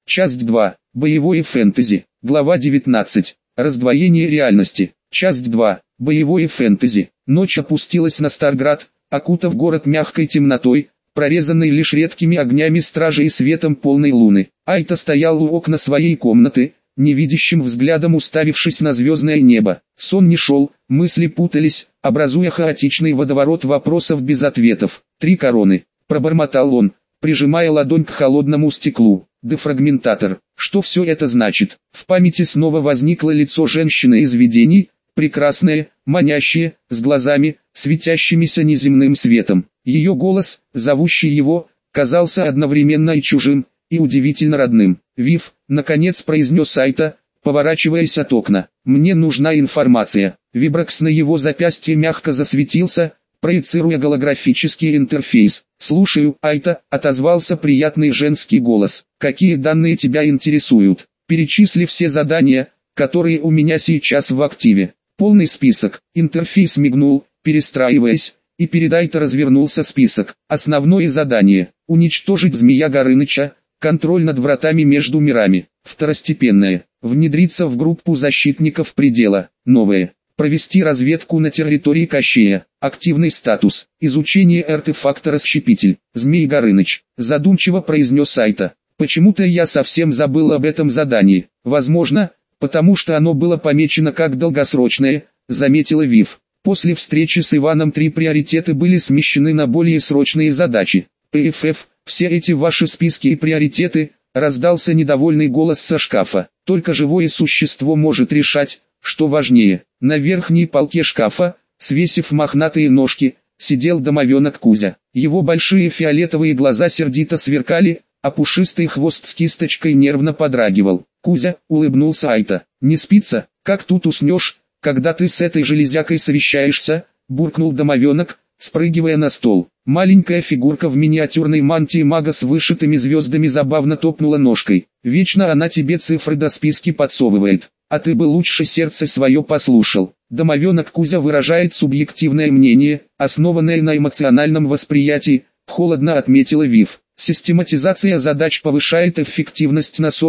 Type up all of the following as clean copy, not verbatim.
Часть 2. Боевое фэнтези. Глава 19. Раздвоение реальности. Часть 2. Боевое фэнтези. Ночь опустилась на Старград, окутав город мягкой темнотой, прорезанной лишь редкими огнями стражи и светом полной луны. Айта стоял у окна своей комнаты, невидящим взглядом уставившись на звездное небо. Сон не шел, мысли путались, образуя хаотичный водоворот вопросов без ответов. 3 короны. Пробормотал он, прижимая ладонь к холодному стеклу. Дефрагментатор. Что все это значит? В памяти снова возникло лицо женщины из видений, прекрасное, манящее, с глазами, светящимися неземным светом. Ее голос, зовущий его, казался одновременно и чужим, и удивительно родным. «Вив», наконец произнес Айта, поворачиваясь от окна. «Мне нужна информация». Вибракс на его запястье мягко засветился, проецируя голографический интерфейс. «Слушаю, Айта», отозвался приятный женский голос. «Какие данные тебя интересуют? Перечисли все задания, которые у меня сейчас в активе». Полный список. Интерфейс мигнул, перестраиваясь, и перед Айта развернулся список. Основное задание. Уничтожить Змея Горыныча. Контроль над вратами между мирами. Второстепенное. Внедриться в группу защитников предела. Новое. Провести разведку на территории Кощея. Активный статус. Изучение артефакта Расщепитель. Змей Горыныч. Задумчиво произнес Айта. Почему-то я совсем забыл об этом задании. Возможно, потому что оно было помечено как долгосрочное, заметила Вив. После встречи с Иваном 3 приоритеты были смещены на более срочные задачи. ПФФ, все эти ваши списки и приоритеты, раздался недовольный голос со шкафа. Только живое существо может решать, что важнее. На верхней полке шкафа, свесив мохнатые ножки, сидел домовенок Кузя. Его большие фиолетовые глаза сердито сверкали, а пушистый хвост с кисточкой нервно подрагивал. «Кузя», улыбнулся Айта, — «не спится? Как тут уснешь, когда ты с этой железякой совещаешься?» буркнул домовенок, спрыгивая на стол. Маленькая фигурка в миниатюрной мантии мага с вышитыми звездами забавно топнула ножкой. «Вечно она тебе цифры до списки подсовывает, а ты бы лучше сердце свое послушал». Домовенок Кузя выражает субъективное мнение, основанное на эмоциональном восприятии, холодно отметила Вив. Систематизация задач повышает эффективность на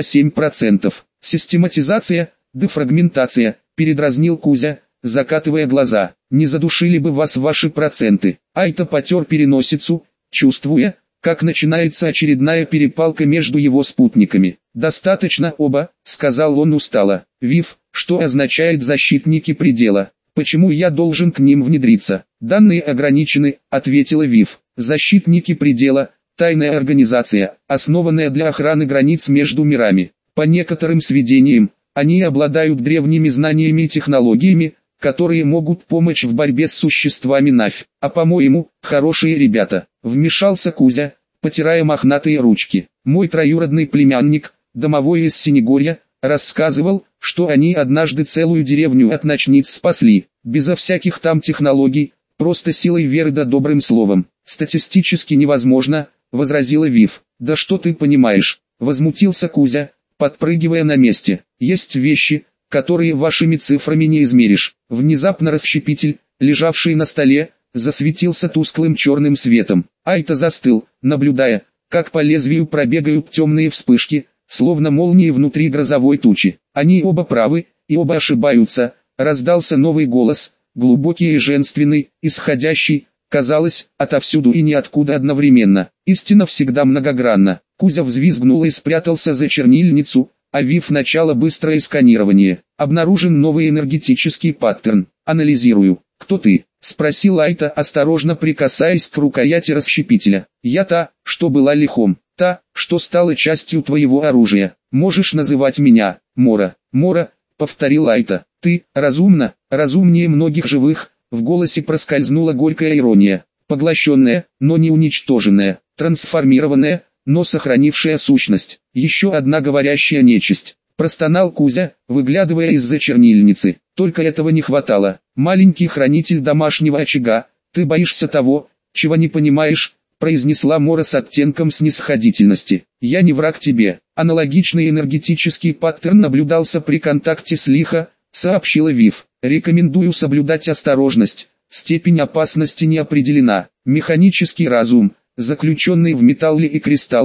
42,7%. Систематизация, дефрагментация, передразнил Кузя, закатывая глаза. «Не задушили бы вас ваши проценты». Айта потер переносицу, чувствуя, как начинается очередная перепалка между его спутниками. «Достаточно оба», — сказал он устало. «Вив, что означает защитники предела? Почему я должен к ним внедриться?» «Данные ограничены», — ответила Вив. «Защитники предела — тайная организация, основанная для охраны границ между мирами. По некоторым сведениям, они обладают древними знаниями и технологиями, которые могут помочь в борьбе с существами Навь. А по-моему, хорошие ребята», — вмешался Кузя, потирая мохнатые ручки. «Мой троюродный племянник, домовой из Синегорья, рассказывал, что они однажды целую деревню от ночниц спасли, безо всяких там технологий, просто силой веры да добрым словом». «Статистически невозможно», — возразила Вив. «Да что ты понимаешь?» — возмутился Кузя, подпрыгивая на месте. «Есть вещи, которые вашими цифрами не измеришь». Внезапно расщепитель, лежавший на столе, засветился тусклым черным светом. Айта застыл, наблюдая, как по лезвию пробегают темные вспышки, словно молнии внутри грозовой тучи. «Они оба правы, и оба ошибаются», — раздался новый голос, глубокий и женственный, исходящий, казалось, отовсюду и ниоткуда одновременно. «Истина всегда многогранна». Кузя взвизгнул и спрятался за чернильницу, а Вив начало быстрое сканирование. «Обнаружен новый энергетический паттерн. Анализирую». «Кто ты?» — спросил Айта, осторожно прикасаясь к рукояти расщепителя. «Я та, что была лихом. Та, что стала частью твоего оружия. Можешь называть меня Мора». «Мора», — повторил Айта. «Ты, разумна, разумнее многих живых». В голосе проскользнула горькая ирония. «Поглощенная, но не уничтоженная, трансформированная, но сохранившая сущность. Еще одна говорящая нечисть», — простонал Кузя, выглядывая из-за чернильницы. «Только этого не хватало. Маленький хранитель домашнего очага, ты боишься того, чего не понимаешь», — произнесла Мора с оттенком снисходительности. «Я не враг тебе». Аналогичный энергетический паттерн наблюдался при контакте с Лихо, сообщила Вив. «Рекомендую соблюдать осторожность, степень опасности не определена. Механический разум, заключенный в металле и кристаллах,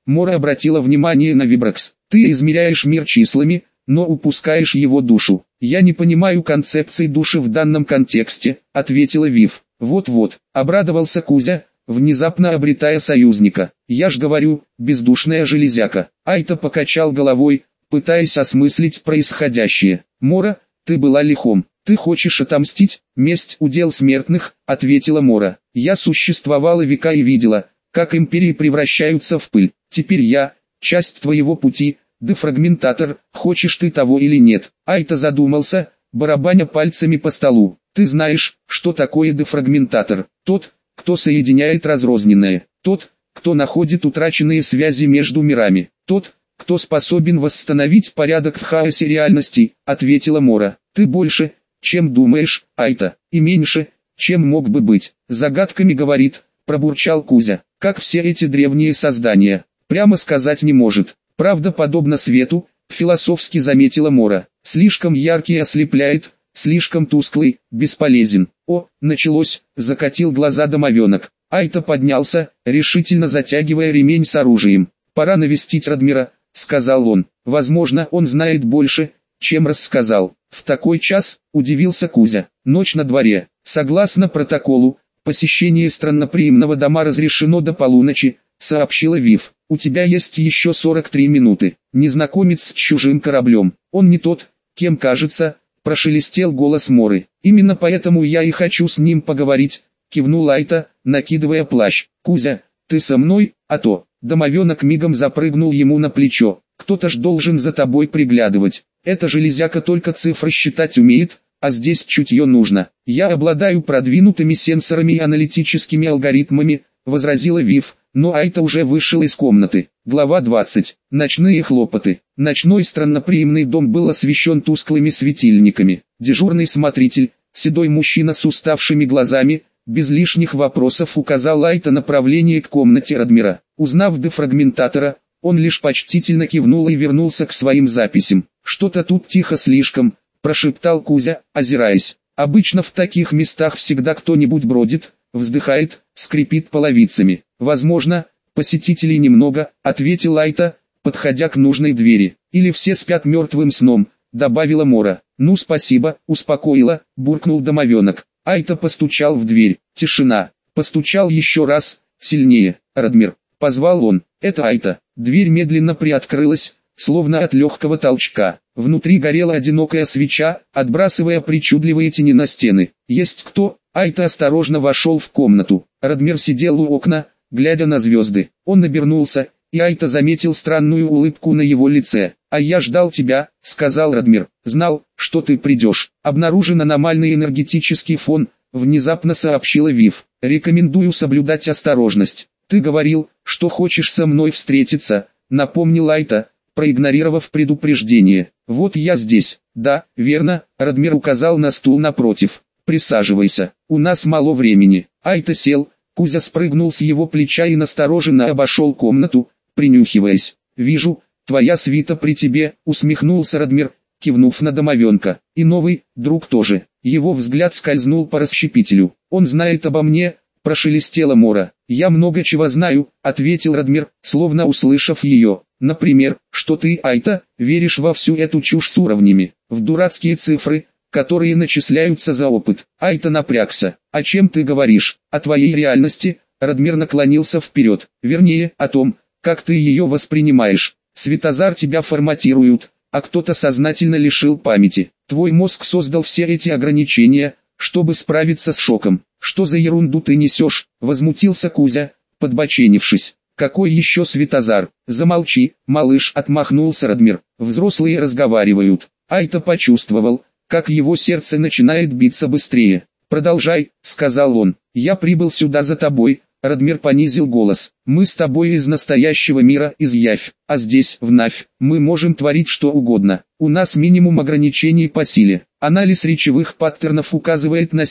Мора обратила внимание на Вибракс. Ты измеряешь мир числами, но упускаешь его душу. Я не понимаю концепции души в данном контексте, ответила Вив. Вот-вот, обрадовался Кузя, внезапно обретая союзника. Я ж говорю, бездушная железяка. Айта покачал головой, пытаясь осмыслить происходящее. Мора, ты была лихом. Ты хочешь отомстить? Месть удел смертных, ответила Мора. Я существовала века и видела, как империи превращаются в пыль. Теперь я, часть твоего пути, дефрагментатор, хочешь ты того или нет. Айта задумался, барабаня пальцами по столу. Ты знаешь, что такое дефрагментатор? Тот, кто соединяет разрозненное. Тот, кто находит утраченные связи между мирами. Тот, кто способен восстановить порядок в хаосе реальности, ответила Мора. Ты больше, чем думаешь, Айта, и меньше, чем мог бы быть. Загадками говорит, пробурчал Кузя. Как все эти древние создания, прямо сказать не может. Правда, подобно свету, философски заметила Мора. Слишком яркий ослепляет, слишком тусклый, бесполезен. О, началось, закатил глаза домовенок. Айта поднялся, решительно затягивая ремень с оружием. Пора навестить Радмира, сказал он. Возможно, он знает больше, чем рассказал. В такой час, удивился Кузя. Ночь на дворе. Согласно протоколу, посещение странноприимного дома разрешено до полуночи, сообщила Вив. У тебя есть еще 43 минуты. Незнакомец с чужим кораблем. Он не тот, кем кажется, прошелестел голос Моры. Именно поэтому я и хочу с ним поговорить, кивнул Айта, накидывая плащ. Кузя, ты со мной, а то. Домовенок мигом запрыгнул ему на плечо. Кто-то ж должен за тобой приглядывать. Эта железяка только цифры считать умеет, а здесь чутье нужно. Я обладаю продвинутыми сенсорами и аналитическими алгоритмами, возразила Вив, но Айта уже вышел из комнаты. Глава 20. Ночные хлопоты. Ночной странноприимный дом был освещен тусклыми светильниками. Дежурный смотритель, седой мужчина с уставшими глазами, без лишних вопросов указал Айта направление к комнате Радмира. Узнав дефрагментатора, он лишь почтительно кивнул и вернулся к своим записям. «Что-то тут тихо слишком», – прошептал Кузя, озираясь. «Обычно в таких местах всегда кто-нибудь бродит, вздыхает, скрипит половицами. Возможно, посетителей немного», – ответил Айта, подходя к нужной двери. «Или все спят мертвым сном», – добавила Мора. «Ну спасибо», – успокоила, буркнул домовенок. Айта постучал в дверь. Тишина. Постучал еще раз, сильнее. «Радмир», – позвал он. «Это Айта». Дверь медленно приоткрылась, словно от легкого толчка. Внутри горела одинокая свеча, отбрасывая причудливые тени на стены. «Есть кто?» Айта осторожно вошел в комнату. Радмир сидел у окна, глядя на звезды. Он обернулся, и Айта заметил странную улыбку на его лице. «А я ждал тебя», — сказал Радмир. «Знал, что ты придешь». «Обнаружен аномальный энергетический фон», — внезапно сообщила Вив. «Рекомендую соблюдать осторожность». «Ты говорил, что хочешь со мной встретиться», — напомнил Айта, проигнорировав предупреждение. «Вот я здесь». «Да, верно», — Радмир указал на стул напротив. «Присаживайся, у нас мало времени». Айта сел, Кузя спрыгнул с его плеча и настороженно обошел комнату, принюхиваясь. «Вижу, твоя свита при тебе», — усмехнулся Радмир, кивнув на домовенка. «И новый, друг тоже». Его взгляд скользнул по расщепителю. «Он знает обо мне», — прошелестела Мора. «Я много чего знаю», — ответил Радмир, словно услышав ее. «Например, что ты, Айта, веришь во всю эту чушь с уровнями, в дурацкие цифры, которые начисляются за опыт». Айта напрягся. «О чем ты говоришь? О твоей реальности?» Радмир наклонился вперед. «Вернее, о том, как ты ее воспринимаешь. Светозар тебя форматируют, а кто-то сознательно лишил памяти. Твой мозг создал все эти ограничения, чтобы справиться с шоком». «Что за ерунду ты несешь?» — возмутился Кузя, подбоченившись. «Какой еще Светозар?» «Замолчи, малыш», — отмахнулся Радмир. «Взрослые разговаривают». Айта почувствовал, как его сердце начинает биться быстрее. «Продолжай», — сказал он. «Я прибыл сюда за тобой», — Радмир понизил голос. «Мы с тобой из настоящего мира, из Явь, а здесь, в Навь, мы можем творить что угодно. У нас минимум ограничений по силе. Анализ речевых паттернов указывает на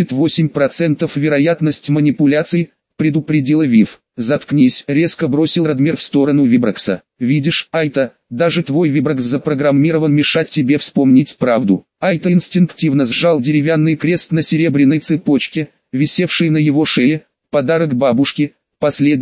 78% вероятность манипуляций», — предупредила Вив. «Заткнись», — резко бросил Радмир в сторону Вибракса. «Видишь, Айта, даже твой Вибракс запрограммирован мешать тебе вспомнить правду». Айта инстинктивно сжал деревянный крест на серебряной цепочке, висевшей на его шее, подарок бабушке. Последнее,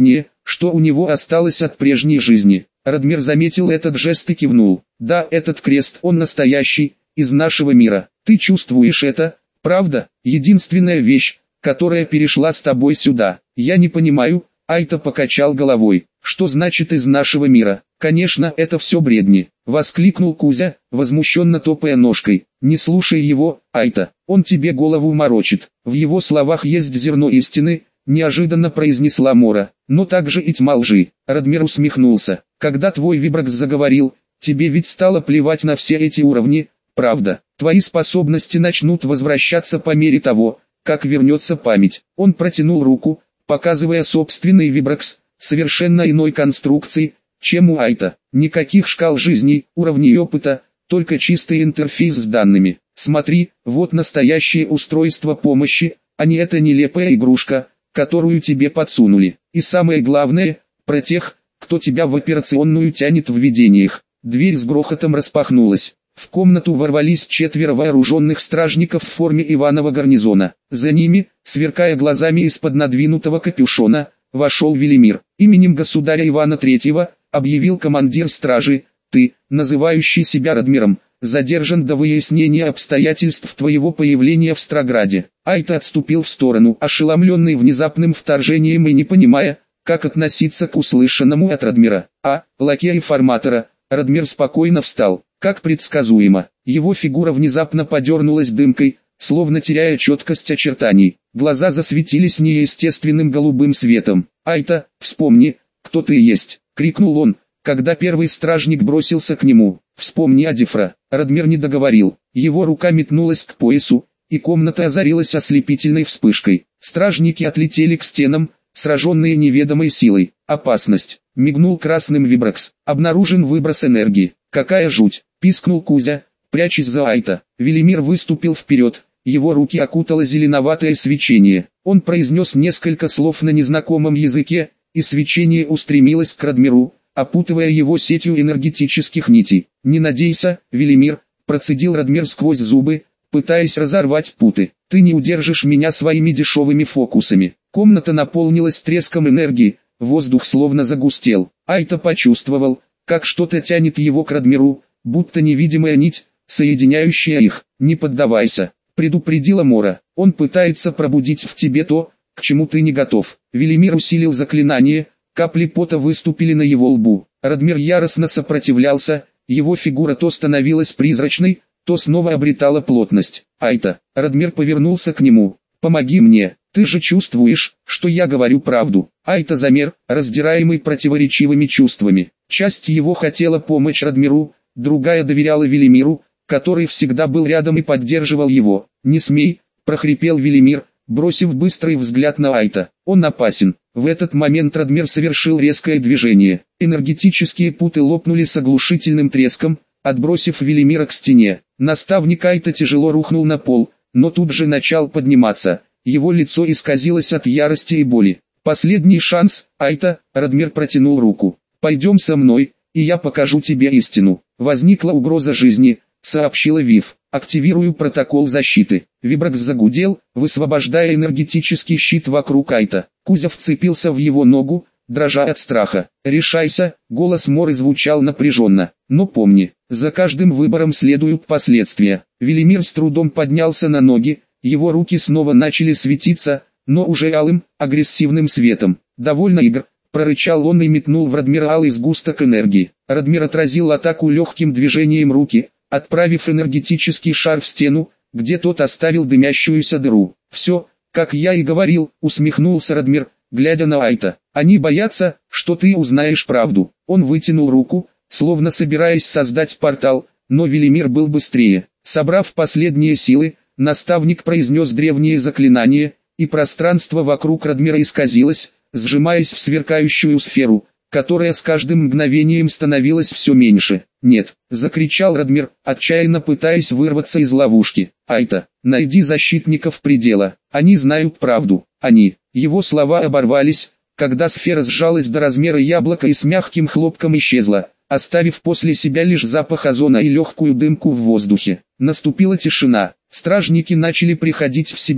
что у него осталось от прежней жизни. Радмир заметил этот жест и кивнул. Да, этот крест, он настоящий, из нашего мира. Ты чувствуешь это, правда? Единственная вещь, которая перешла с тобой сюда. Я не понимаю. Айта покачал головой. Что значит из нашего мира? Конечно, это все бредни. Воскликнул Кузя, возмущенно топая ножкой. Не слушай его, Айта, он тебе голову морочит. В его словах есть зерно истины, неожиданно произнесла Мора. Но также и тьма лжи. Радмир усмехнулся. Когда твой Вибракс заговорил, тебе ведь стало плевать на все эти уровни, правда? Твои способности начнут возвращаться по мере того, как вернется память. Он протянул руку, показывая собственный Вибракс, совершенно иной конструкции, чем у Айта. Никаких шкал жизни, уровней опыта, только чистый интерфейс с данными. Смотри, вот настоящее устройство помощи, а не эта нелепая игрушка, которую тебе подсунули. И самое главное, про тех, кто тебя в операционную тянет в видениях. Дверь с грохотом распахнулась. В комнату ворвались 4 вооруженных стражников в форме Иванова гарнизона. За ними, сверкая глазами из-под надвинутого капюшона, вошел Велимир. Именем государя Ивана III, объявил командир стражи, ты, называющий себя Радмиром, задержан до выяснения обстоятельств твоего появления в Строграде. Айта отступил в сторону, ошеломленный внезапным вторжением и не понимая, как относиться к услышанному от Радмира. Лакея форматора. Радмир спокойно встал. Как предсказуемо, его фигура внезапно подернулась дымкой, словно теряя четкость очертаний. Глаза засветились неестественным голубым светом. «Айта, вспомни, кто ты есть!» — крикнул он, когда первый стражник бросился к нему. «Вспомни Адифра!» Радмир не договорил. Его рука метнулась к поясу, и комната озарилась ослепительной вспышкой. Стражники отлетели к стенам, сраженные неведомой силой. «Опасность!» — мигнул красным Вибракс. «Обнаружен выброс энергии. Какая жуть!» — пискнул Кузя, прячась за Айта. Велимир выступил вперед, его руки окутало зеленоватое свечение. Он произнес несколько слов на незнакомом языке, и свечение устремилось к Радмиру, опутывая его сетью энергетических нитей. «Не надейся, Велимир», — процедил Радмир сквозь зубы, пытаясь разорвать путы. «Ты не удержишь меня своими дешевыми фокусами». Комната наполнилась треском энергии, воздух словно загустел. Айта почувствовал, как что-то тянет его к Радмиру, будто невидимая нить, соединяющая их. «Не поддавайся», — предупредила Мора. «Он пытается пробудить в тебе то, к чему ты не готов». Велимир усилил заклинание, капли пота выступили на его лбу. Радмир яростно сопротивлялся, его фигура то становилась призрачной, то снова обретала плотность. «Айта», — Радмир повернулся к нему, — «помоги мне, ты же чувствуешь, что я говорю правду». Айта замер, раздираемый противоречивыми чувствами. Часть его хотела помочь Радмиру, другая доверяла Велимиру, который всегда был рядом и поддерживал его. «Не смей», — прохрипел Велимир, бросив быстрый взгляд на Айта. «Он опасен». В этот момент Радмир совершил резкое движение. Энергетические путы лопнули с оглушительным треском, отбросив Велимира к стене. Наставник Айта тяжело рухнул на пол, но тут же начал подниматься. Его лицо исказилось от ярости и боли. «Последний шанс, Айта», — Радмир протянул руку. «Пойдем со мной, и я покажу тебе истину». «Возникла угроза жизни», — сообщила Вив. «Активирую протокол защиты». Вибракс загудел, высвобождая энергетический щит вокруг Айта. Кузя вцепился в его ногу, дрожа от страха. «Решайся», — голос Моры звучал напряженно. «Но помни, за каждым выбором следуют последствия». Велимир с трудом поднялся на ноги, его руки снова начали светиться, но уже алым, агрессивным светом. «Довольно игр», — прорычал он и метнул в Радмира алый сгусток энергии. Радмир отразил атаку легким движением руки, отправив энергетический шар в стену, где тот оставил дымящуюся дыру. «Все, как я и говорил», — усмехнулся Радмир, глядя на Айта. «Они боятся, что ты узнаешь правду». Он вытянул руку, словно собираясь создать портал, но Велимир был быстрее. Собрав последние силы, наставник произнес древнее заклинание, и пространство вокруг Радмира исказилось, сжимаясь в сверкающую сферу, которая с каждым мгновением становилась все меньше. «Нет!» — закричал Радмир, отчаянно пытаясь вырваться из ловушки. «Айта, найди защитников предела, они знают правду». Его слова оборвались, когда сфера сжалась до размера яблока и с мягким хлопком исчезла, оставив после себя лишь запах озона и легкую дымку в воздухе. Наступила тишина. Стражники начали приходить в себя,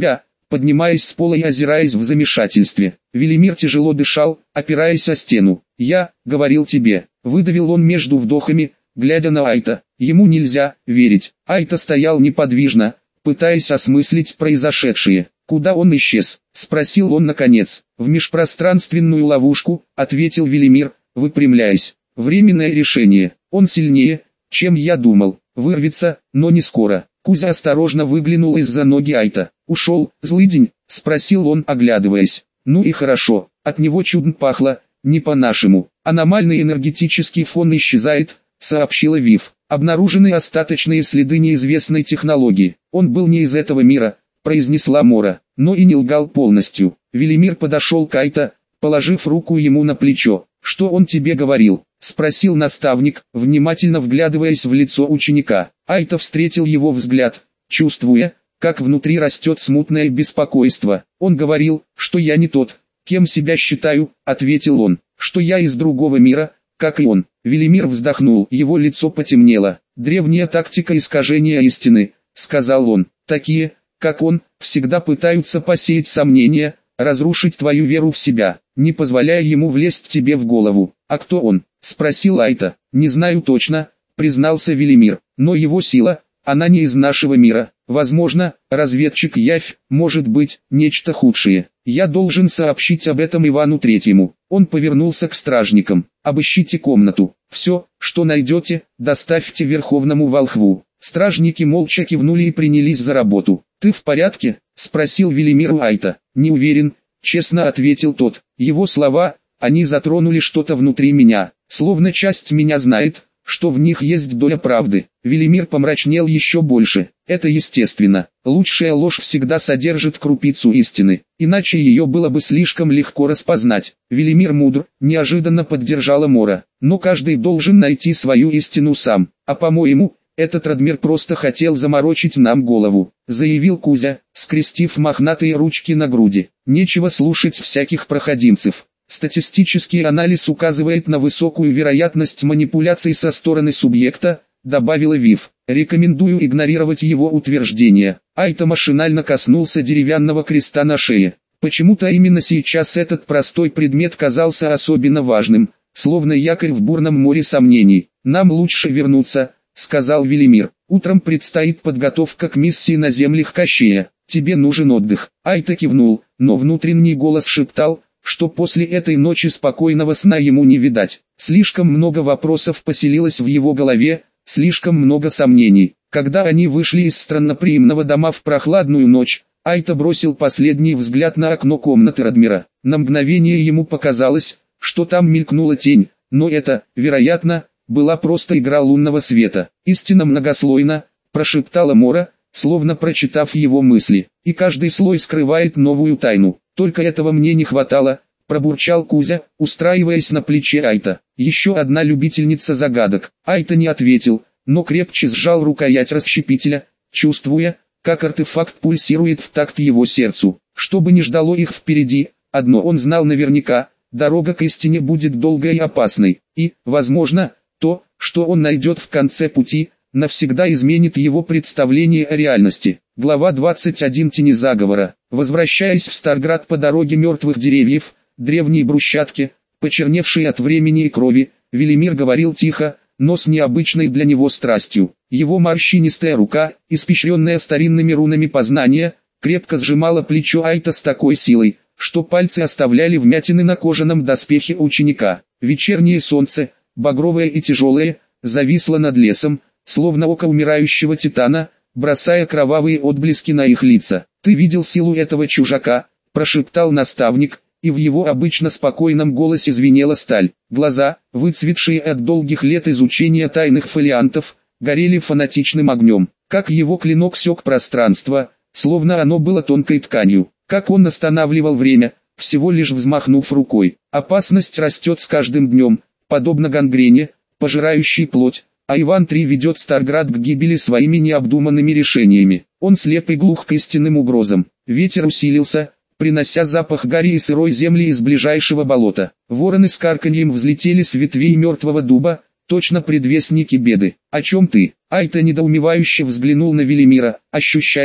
поднимаясь с пола и озираясь в замешательстве. Велимир тяжело дышал, опираясь о стену. «Я говорил тебе», — выдавил он между вдохами, глядя на Айта. Ему нельзя верить. Айта стоял неподвижно, пытаясь осмыслить произошедшее. «Куда он исчез?» — спросил он наконец. «В межпространственную ловушку», — ответил Велимир, выпрямляясь. «Временное решение. Он сильнее, чем я думал. Вырвется, но не скоро». Кузя осторожно выглянул из-за ноги Айта. «Ушел, злыдень?» — спросил он, оглядываясь. «Ну и хорошо, от него чудно пахло, не по-нашему. Аномальный энергетический фон исчезает», — сообщила Вив. «Обнаружены остаточные следы неизвестной технологии. Он был не из этого мира», — произнесла Мора, но и не лгал полностью. Велимир подошел к Айта, положив руку ему на плечо. «Что он тебе говорил?» — спросил наставник, внимательно вглядываясь в лицо ученика. Айта встретил его взгляд, чувствуя, как внутри растет смутное беспокойство. «Он говорил, что я не тот, кем себя считаю», — ответил он, — «что я из другого мира, как и он». Велимир вздохнул, его лицо потемнело. «Древняя тактика искажения истины», — сказал он. «Такие, как он, всегда пытаются посеять сомнения, разрушить твою веру в себя, не позволяя ему влезть тебе в голову». «А кто он?» — спросил Айта. «Не знаю точно», — признался Велимир, — «но его сила, она не из нашего мира. Возможно, разведчик Явь, может быть, нечто худшее. Я должен сообщить об этом Ивану Третьему». Он повернулся к стражникам. «Обыщите комнату. Все, что найдете, доставьте Верховному Волхву». Стражники молча кивнули и принялись за работу. «Ты в порядке?» — спросил Велимир у Айта. «Не уверен», — честно ответил тот. Его слова, они затронули что-то внутри меня, словно часть меня знает, что в них есть доля правды. Велимир помрачнел еще больше. Это естественно. Лучшая ложь всегда содержит крупицу истины, иначе ее было бы слишком легко распознать. Велимир мудр, неожиданно поддержала Мора. Но каждый должен найти свою истину сам. А по-моему, этот Радмир просто хотел заморочить нам голову, заявил Кузя, скрестив мохнатые ручки на груди. Нечего слушать всяких проходимцев. Статистический анализ указывает на высокую вероятность манипуляций со стороны субъекта, добавила Вив. Рекомендую игнорировать его утверждение. Айта машинально коснулся деревянного креста на шее. Почему-то именно сейчас этот простой предмет казался особенно важным, словно якорь в бурном море сомнений. «Нам лучше вернуться», — сказал Велимир. «Утром предстоит подготовка к миссии на землях Кощея. Тебе нужен отдых». Айта кивнул, но внутренний голос шептал, что после этой ночи спокойного сна ему не видать. Слишком много вопросов поселилось в его голове, слишком много сомнений. Когда они вышли из странноприимного дома в прохладную ночь, Айта бросил последний взгляд на окно комнаты Радмира. На мгновение ему показалось, что там мелькнула тень, но это, вероятно, была просто игра лунного света. «Истина многослойна», — прошептала Мора, словно прочитав его мысли, — «и каждый слой скрывает новую тайну. Только этого мне не хватало», — пробурчал Кузя, устраиваясь на плече Айта. «Еще одна любительница загадок». Айта не ответил, но крепче сжал рукоять расщепителя, чувствуя, как артефакт пульсирует в такт его сердцу. Что бы ни ждало их впереди, одно он знал наверняка: дорога к истине будет долгой и опасной, и, возможно, то, что он найдет в конце пути, навсегда изменит его представление о реальности. Глава 21. Тени заговора. Возвращаясь в Старград по дороге мертвых деревьев, древней брусчатке, почерневшей от времени и крови, Велимир говорил тихо, но с необычной для него страстью. Его морщинистая рука, испещренная старинными рунами познания, крепко сжимала плечо Айта с такой силой, что пальцы оставляли вмятины на кожаном доспехе ученика. Вечернее солнце, багровое и тяжелое, зависло над лесом, словно око умирающего титана, бросая кровавые отблески на их лица. «Ты видел силу этого чужака?» – прошептал наставник, и в его обычно спокойном голосе звенела сталь. Глаза, выцветшие от долгих лет изучения тайных фолиантов, горели фанатичным огнем. Как его клинок сёк пространство, словно оно было тонкой тканью. Как он останавливал время, всего лишь взмахнув рукой. Опасность растет с каждым днем, подобно гангрене, пожирающей плоть. А Иван III ведет Старград к гибели своими необдуманными решениями. Он слеп и глух к истинным угрозам. Ветер усилился, принося запах гари и сырой земли из ближайшего болота. Вороны с карканьем взлетели с ветвей мертвого дуба, точно предвестники беды. «О чем ты?» Айта недоумевающе взглянул на Велимира, ощущая,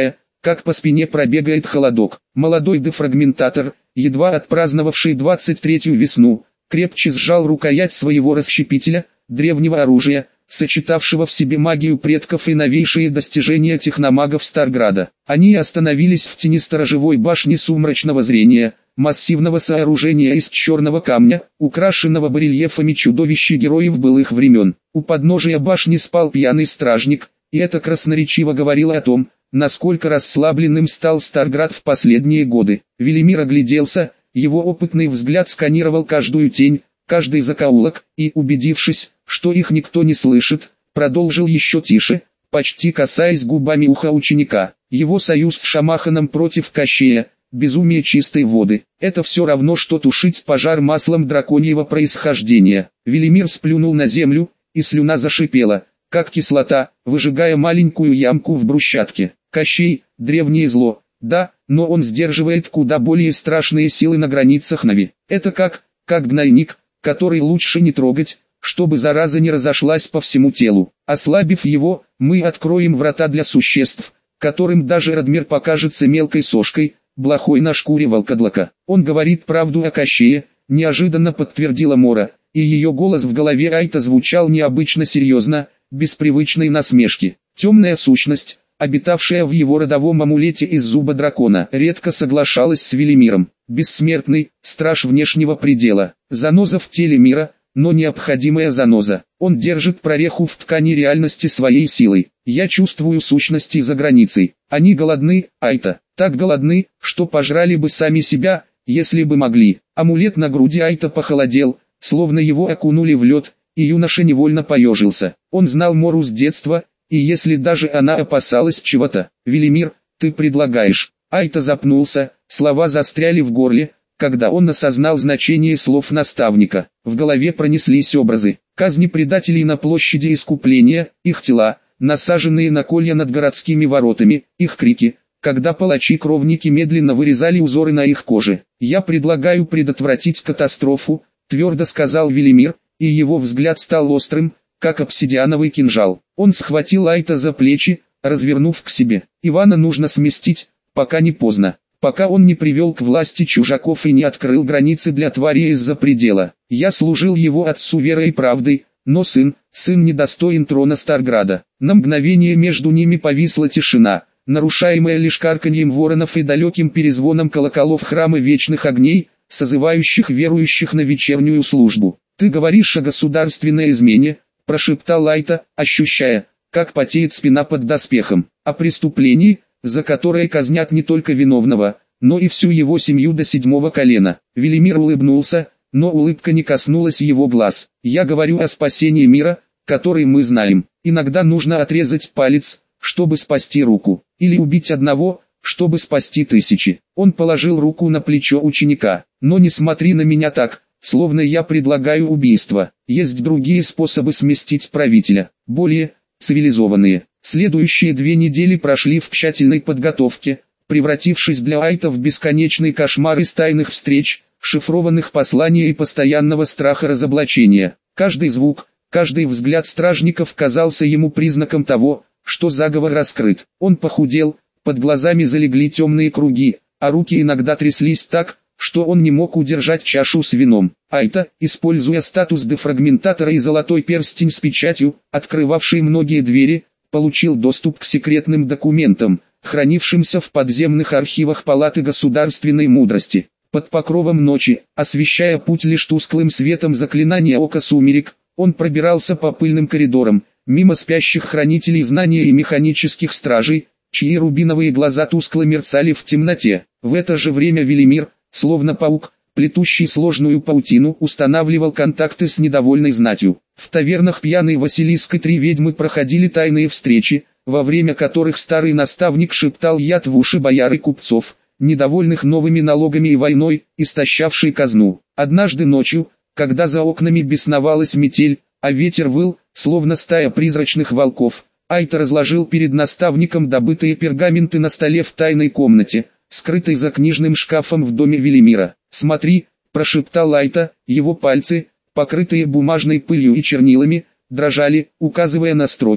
как по спине пробегает холодок. Молодой дефрагментатор, едва отпраздновавший 23-ю весну, крепче сжал рукоять своего расщепителя, древнего оружия, сочетавшего в себе магию предков и новейшие достижения техномагов Старграда. Они остановились в тени сторожевой башни сумрачного зрения, массивного сооружения из черного камня, украшенного барельефами чудовищ и героев былых времен. У подножия башни спал пьяный стражник, и это красноречиво говорило о том, насколько расслабленным стал Старград в последние годы. Велимир огляделся, его опытный взгляд сканировал каждую тень, каждый закоулок, и, убедившись, что их никто не слышит, продолжил еще тише, почти касаясь губами уха ученика. Его союз с Шамаханом против Кощея, безумие чистой воды. Это все равно, что тушить пожар маслом драконьего происхождения. Велимир сплюнул на землю, и слюна зашипела, как кислота, выжигая маленькую ямку в брусчатке. Кощей – древнее зло, да, но он сдерживает куда более страшные силы на границах Нави. Это как гнойник, который лучше не трогать, чтобы зараза не разошлась по всему телу. Ослабив его, мы откроем врата для существ, которым даже Радмир покажется мелкой сошкой, блохой на шкуре волкодлака. Он говорит правду о Кощее, неожиданно подтвердила Мора, и ее голос в голове Айта звучал необычно серьезно, без привычной насмешки. Темная сущность, обитавшая в его родовом амулете из зуба дракона, редко соглашалась с Велимиром. Бессмертный, страж внешнего предела, заноза в теле мира, но необходимая заноза. Он держит прореху в ткани реальности своей силой. Я чувствую сущности за границей. Они голодны, Айта, так голодны, что пожрали бы сами себя, если бы могли. Амулет на груди Айта похолодел, словно его окунули в лед, и юноша невольно поежился. Он знал Мору с детства, и если даже она опасалась чего-то. «Велимир, ты предлагаешь». Айта запнулся, слова застряли в горле, когда он осознал значение слов наставника. В голове пронеслись образы. Казни предателей на площади Искупления, их тела, насаженные на колья над городскими воротами, их крики, когда палачи-кровники медленно вырезали узоры на их коже. «Я предлагаю предотвратить катастрофу», — твердо сказал Велимир, и его взгляд стал острым, как обсидиановый кинжал. Он схватил Айта за плечи, развернув к себе. «Ивана нужно сместить, пока не поздно, пока он не привел к власти чужаков и не открыл границы для твари из-за предела. Я служил его отцу верой и правдой, но сын недостоин трона Старграда». На мгновение между ними повисла тишина, нарушаемая лишь карканьем воронов и далеким перезвоном колоколов храма вечных огней, созывающих верующих на вечернюю службу. «Ты говоришь о государственной измене», — прошептал Айта, ощущая, как потеет спина под доспехом, «о преступлении, за которое казнят не только виновного, но и всю его семью до 7-го колена». Велимир улыбнулся, но улыбка не коснулась его глаз. «Я говорю о спасении мира, который мы знаем. Иногда нужно отрезать палец, чтобы спасти руку, или убить одного, чтобы спасти тысячи». Он положил руку на плечо ученика. «Но не смотри на меня так, словно я предлагаю убийство. Есть другие способы сместить правителя, более цивилизованные». Следующие 2 недели прошли в тщательной подготовке, превратившись для Айта в бесконечный кошмар из тайных встреч, шифрованных посланий и постоянного страха разоблачения. Каждый звук, каждый взгляд стражников казался ему признаком того, что заговор раскрыт. Он похудел, под глазами залегли темные круги, а руки иногда тряслись так, что он не мог удержать чашу с вином. Айта, используя статус дефрагментатора и золотой перстень с печатью, открывавший многие двери, получил доступ к секретным документам, хранившимся в подземных архивах Палаты государственной мудрости. Под покровом ночи, освещая путь лишь тусклым светом заклинания Ока Сумерек, он пробирался по пыльным коридорам, мимо спящих хранителей знания и механических стражей, чьи рубиновые глаза тускло мерцали в темноте. В это же время Велимир, словно паук, плетущий сложную паутину, устанавливал контакты с недовольной знатью. В тавернах «Пьяный Василиск» и «Три ведьмы» проходили тайные встречи, во время которых старый наставник шептал яд в уши бояр и купцов, недовольных новыми налогами и войной, истощавшей казну. Однажды ночью, когда за окнами бесновалась метель, а ветер выл, словно стая призрачных волков, Айта разложил перед наставником добытые пергаменты на столе в тайной комнате, скрытой за книжным шкафом в доме Велимира. «Смотри», – прошептал Айта, его пальцы, покрытые бумажной пылью и чернилами, дрожали, указывая на строки,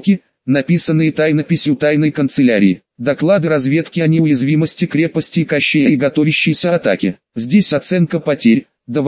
написанные тайнописью тайной канцелярии. Доклады разведки о неуязвимости крепости Кащея и готовящейся атаке. Здесь оценка потерь до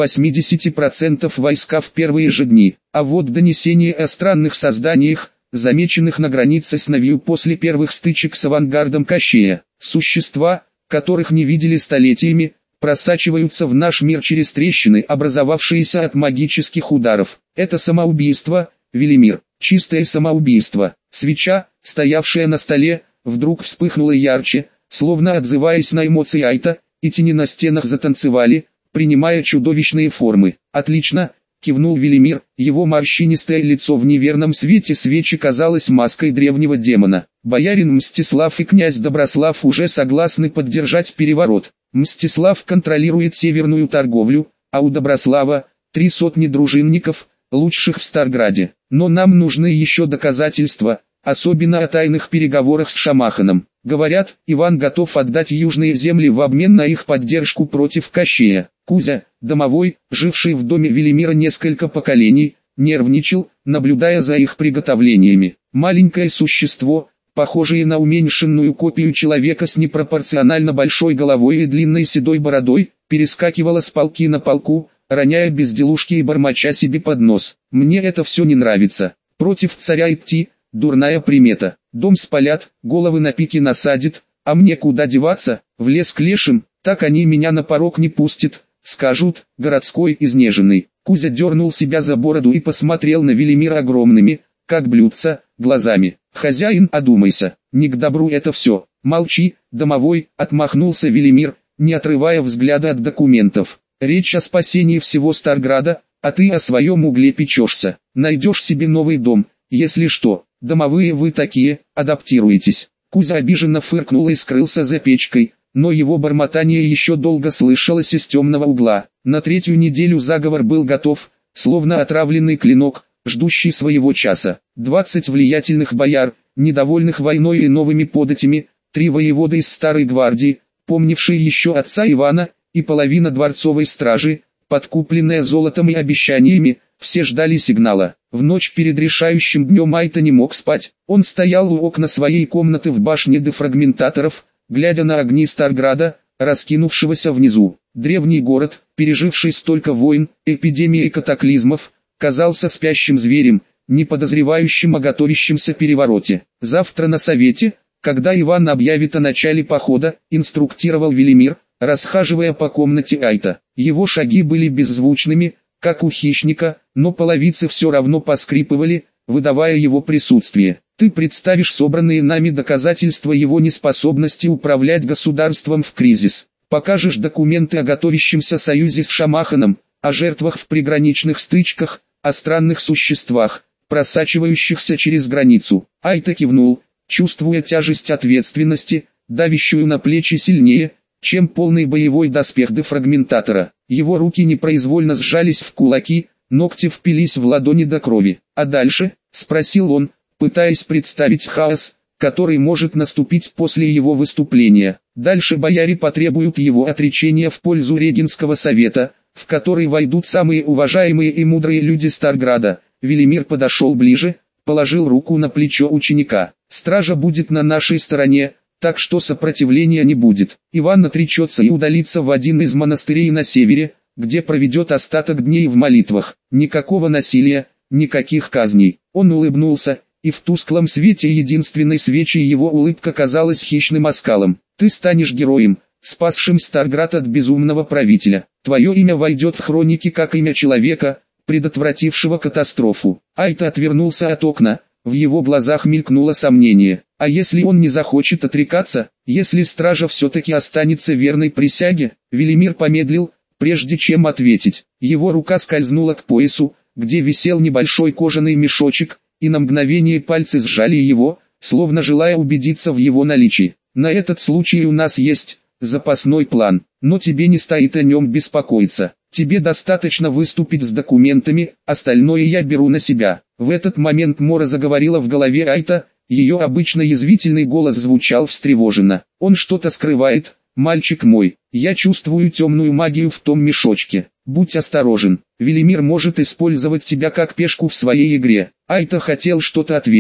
80% войска в первые же дни. А вот донесения о странных созданиях, замеченных на границе с Навью после первых стычек с авангардом Кащея. Существа, которых не видели столетиями, просачиваются в наш мир через трещины, образовавшиеся от магических ударов. Это самоубийство, Велимир, чистое самоубийство. Свеча, стоявшая на столе, вдруг вспыхнула ярче, словно отзываясь на эмоции Айта, и тени на стенах затанцевали, принимая чудовищные формы. «Отлично!» — кивнул Велимир, его морщинистое лицо в неверном свете свечи казалось маской древнего демона. Боярин Мстислав и князь Доброслав уже согласны поддержать переворот. Мстислав контролирует северную торговлю, а у Доброслава 300 дружинников, лучших в Старграде. Но нам нужны еще доказательства, особенно о тайных переговорах с Шамаханом. Говорят, Иван готов отдать южные земли в обмен на их поддержку против Кащея. Кузя, домовой, живший в доме Велимира несколько поколений, нервничал, наблюдая за их приготовлениями. Маленькое существо, похожее на уменьшенную копию человека с непропорционально большой головой и длинной седой бородой, перескакивало с полки на полку, роняя безделушки и бормоча себе под нос. «Мне это все не нравится. Против царя идти – дурная примета. Дом спалят, головы на пике насадят, а мне куда деваться, в лес к лешим, так они меня на порог не пустят, скажут, городской изнеженный». Кузя дернул себя за бороду и посмотрел на Велимира огромными, как блюдца, глазами. «Хозяин, одумайся, не к добру это все». «Молчи, домовой», — отмахнулся Велимир, не отрывая взгляда от документов. «Речь о спасении всего Старграда, а ты о своем угле печешься. Найдешь себе новый дом, если что. Домовые вы такие, адаптируетесь». Кузя обиженно фыркнул и скрылся за печкой, но его бормотание еще долго слышалось из темного угла. На третью неделю заговор был готов, словно отравленный клинок, ждущий своего часа. 20 влиятельных бояр, недовольных войной и новыми податями, 3 воеводы из Старой Гвардии, помнившие еще отца Ивана, и половина дворцовой стражи, подкупленная золотом и обещаниями, все ждали сигнала. В ночь перед решающим днем Айта не мог спать. Он стоял у окна своей комнаты в башне дефрагментаторов, глядя на огни Старграда, раскинувшегося внизу. Древний город, переживший столько войн, эпидемий и катаклизмов, казался спящим зверем, не подозревающим о готовящемся перевороте. Завтра на совете, когда Иван объявит о начале похода, инструктировал Велимир, расхаживая по комнате Айта. Его шаги были беззвучными, как у хищника, но половицы все равно поскрипывали, выдавая его присутствие. «Ты представишь собранные нами доказательства его неспособности управлять государством в кризис. Покажешь документы о готовящемся союзе с Шамаханом, о жертвах в приграничных стычках, о странных существах, просачивающихся через границу». Айта кивнул, чувствуя тяжесть ответственности, давящую на плечи сильнее, чем полный боевой доспех дефрагментатора. Его руки непроизвольно сжались в кулаки, ногти впились в ладони до крови. «А дальше?» — спросил он, пытаясь представить хаос, который может наступить после его выступления. «Дальше бояре потребуют его отречения в пользу Регенского совета, в который войдут самые уважаемые и мудрые люди Старграда». Велимир подошел ближе, положил руку на плечо ученика. «Стража будет на нашей стороне, так что сопротивления не будет. Иван отречется и удалится в один из монастырей на севере, где проведет остаток дней в молитвах. Никакого насилия, никаких казней». Он улыбнулся, и в тусклом свете единственной свечи его улыбка казалась хищным оскалом. «Ты станешь героем, спасшим Старград от безумного правителя. Твое имя войдет в хроники как имя человека, предотвратившего катастрофу». Айта отвернулся от окна, в его глазах мелькнуло сомнение. «А если он не захочет отрекаться, если стража все-таки останется верной присяге?» Велимир помедлил, прежде чем ответить. Его рука скользнула к поясу, где висел небольшой кожаный мешочек, и на мгновение пальцы сжали его, словно желая убедиться в его наличии. «На этот случай у нас есть запасной план, но тебе не стоит о нем беспокоиться. Тебе достаточно выступить с документами, остальное я беру на себя». В этот момент Мора заговорила в голове Айта, ее обычно язвительный голос звучал встревоженно. «Он что-то скрывает, мальчик мой. Я чувствую темную магию в том мешочке. Будь осторожен. Велимир может использовать тебя как пешку в своей игре». Айта хотел что-то ответить,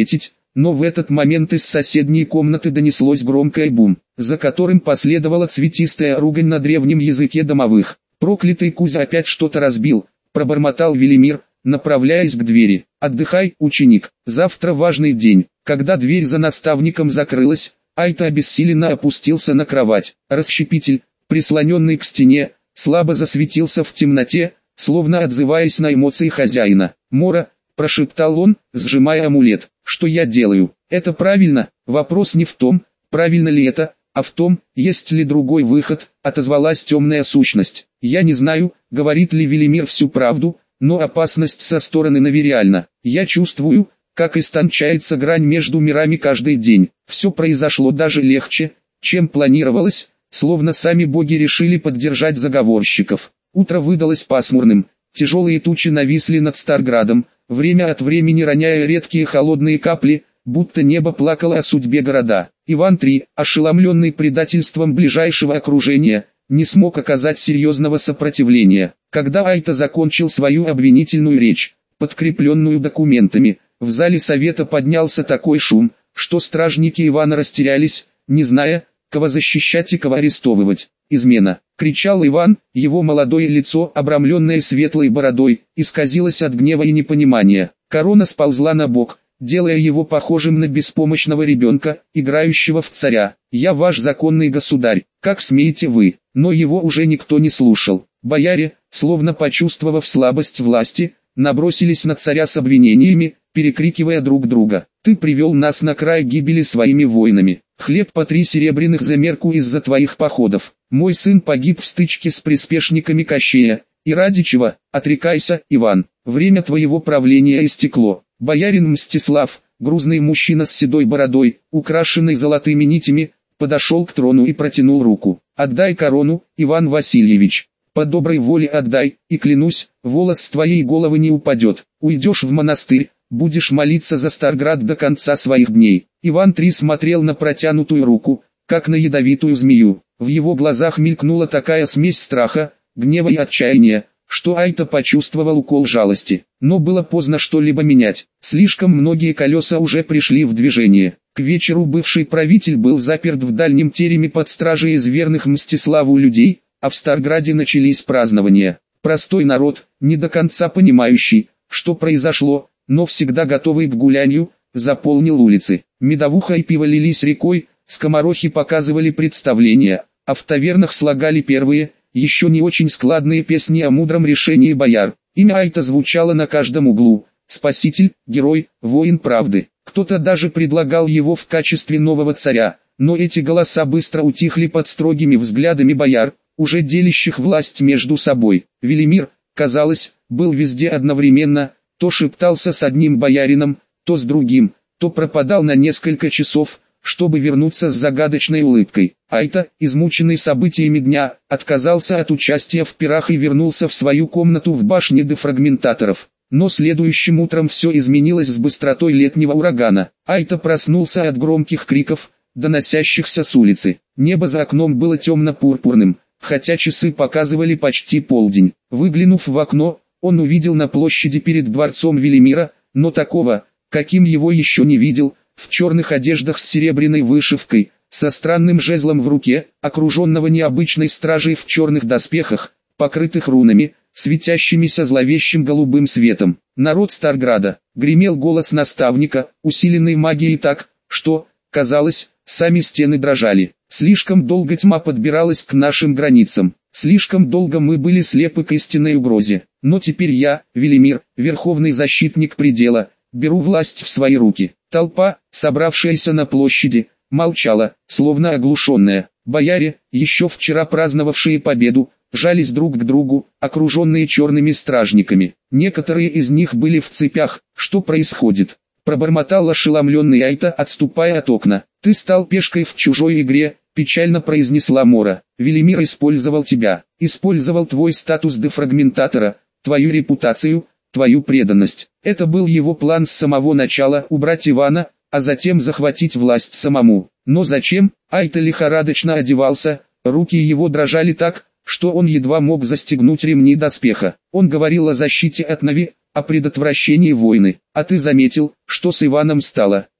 но в этот момент из соседней комнаты донеслось громкое бум, за которым последовала цветистая ругань на древнем языке домовых. «Проклятый Кузя опять что-то разбил», — пробормотал Велимир, направляясь к двери. «Отдыхай, ученик, завтра важный день». Когда дверь за наставником закрылась, Айта обессиленно опустился на кровать. Расщепитель, прислоненный к стене, слабо засветился в темноте, словно отзываясь на эмоции хозяина. «Мора», — прошептал он, сжимая амулет, — «что я делаю? Это правильно?» «Вопрос не в том, правильно ли это, а в том, есть ли другой выход», — отозвалась темная сущность. «Я не знаю, говорит ли Велимир всю правду, но опасность со стороны Нави реальна. Я чувствую, как истончается грань между мирами каждый день. Все произошло даже легче, чем планировалось, словно сами боги решили поддержать заговорщиков. Утро выдалось пасмурным, тяжелые тучи нависли над Старградом, время от времени роняя редкие холодные капли, будто небо плакало о судьбе города. Иван III, ошеломленный предательством ближайшего окружения, не смог оказать серьезного сопротивления. Когда Айта закончил свою обвинительную речь, подкрепленную документами, в зале совета поднялся такой шум, что стражники Ивана растерялись, не зная, кого защищать и кого арестовывать. «Измена!» — кричал Иван, его молодое лицо, обрамленное светлой бородой, исказилось от гнева и непонимания. Корона сползла на бок, делая его похожим на беспомощного ребенка, играющего в царя. «Я ваш законный государь, как смеете вы?» Но его уже никто не слушал. Бояре, словно почувствовав слабость власти, набросились на царя с обвинениями, перекрикивая друг друга. «Ты привел нас на край гибели своими воинами. Хлеб по 3 серебряных за мерку из-за твоих походов. Мой сын погиб в стычке с приспешниками Кощея. И ради чего? Отрекайся, Иван. Время твоего правления истекло». Боярин Мстислав, грузный мужчина с седой бородой, украшенный золотыми нитями, подошел к трону и протянул руку. «Отдай корону, Иван Васильевич. По доброй воле отдай, и клянусь, волос с твоей головы не упадет. Уйдешь в монастырь, будешь молиться за Старград до конца своих дней». Иван III смотрел на протянутую руку, как на ядовитую змею. В его глазах мелькнула такая смесь страха, гнева и отчаяния, что Айта почувствовал укол жалости. Но было поздно что-либо менять. Слишком многие колеса уже пришли в движение. К вечеру бывший правитель был заперт в дальнем тереме под стражей из верных Мстиславу людей, а в Старграде начались празднования. Простой народ, не до конца понимающий, что произошло, но всегда готовый к гулянию, заполнил улицы. Медовуха и пиво лились рекой, скоморохи показывали представления, а в тавернах слагали первые, еще не очень складные песни о мудром решении бояр. Имя Айта звучало на каждом углу: спаситель, герой, воин правды. Кто-то даже предлагал его в качестве нового царя, но эти голоса быстро утихли под строгими взглядами бояр, уже делящих власть между собой. Велимир, казалось, был везде одновременно, то шептался с одним боярином, то с другим, то пропадал на несколько часов, чтобы вернуться с загадочной улыбкой. Айта, измученный событиями дня, отказался от участия в пирах и вернулся в свою комнату в башне дефрагментаторов. Но следующим утром все изменилось с быстротой летнего урагана. Айта проснулся от громких криков, доносящихся с улицы. Небо за окном было темно-пурпурным, хотя часы показывали почти полдень. Выглянув в окно, он увидел на площади перед дворцом Велимира, но такого, каким его еще не видел, в черных одеждах с серебряной вышивкой, со странным жезлом в руке, окруженного необычной стражей в черных доспехах, покрытых рунами, светящимися зловещим голубым светом. «Народ Старграда!» — гремел голос наставника, усиленный магией так, что, казалось, сами стены дрожали. «Слишком долго тьма подбиралась к нашим границам, слишком долго мы были слепы к истинной угрозе. Но теперь я, Велимир, верховный защитник предела, беру власть в свои руки». Толпа, собравшаяся на площади, молчала, словно оглушенная. Бояре, еще вчера праздновавшие победу, жались друг к другу, окруженные черными стражниками. Некоторые из них были в цепях. «Что происходит?» — пробормотал ошеломленный Айта, отступая от окна. «Ты стал пешкой в чужой игре», — печально произнесла Мора. «Велимир использовал тебя, использовал твой статус дефрагментатора, твою репутацию, твою преданность. Это был его план с самого начала — убрать Ивана, а затем захватить власть самому. Но зачем?» Айта лихорадочно одевался, руки его дрожали так, что он едва мог застегнуть ремни доспеха. Он говорил о защите от Нави, о предотвращении войны. «А ты заметил, что с Иваном стало?»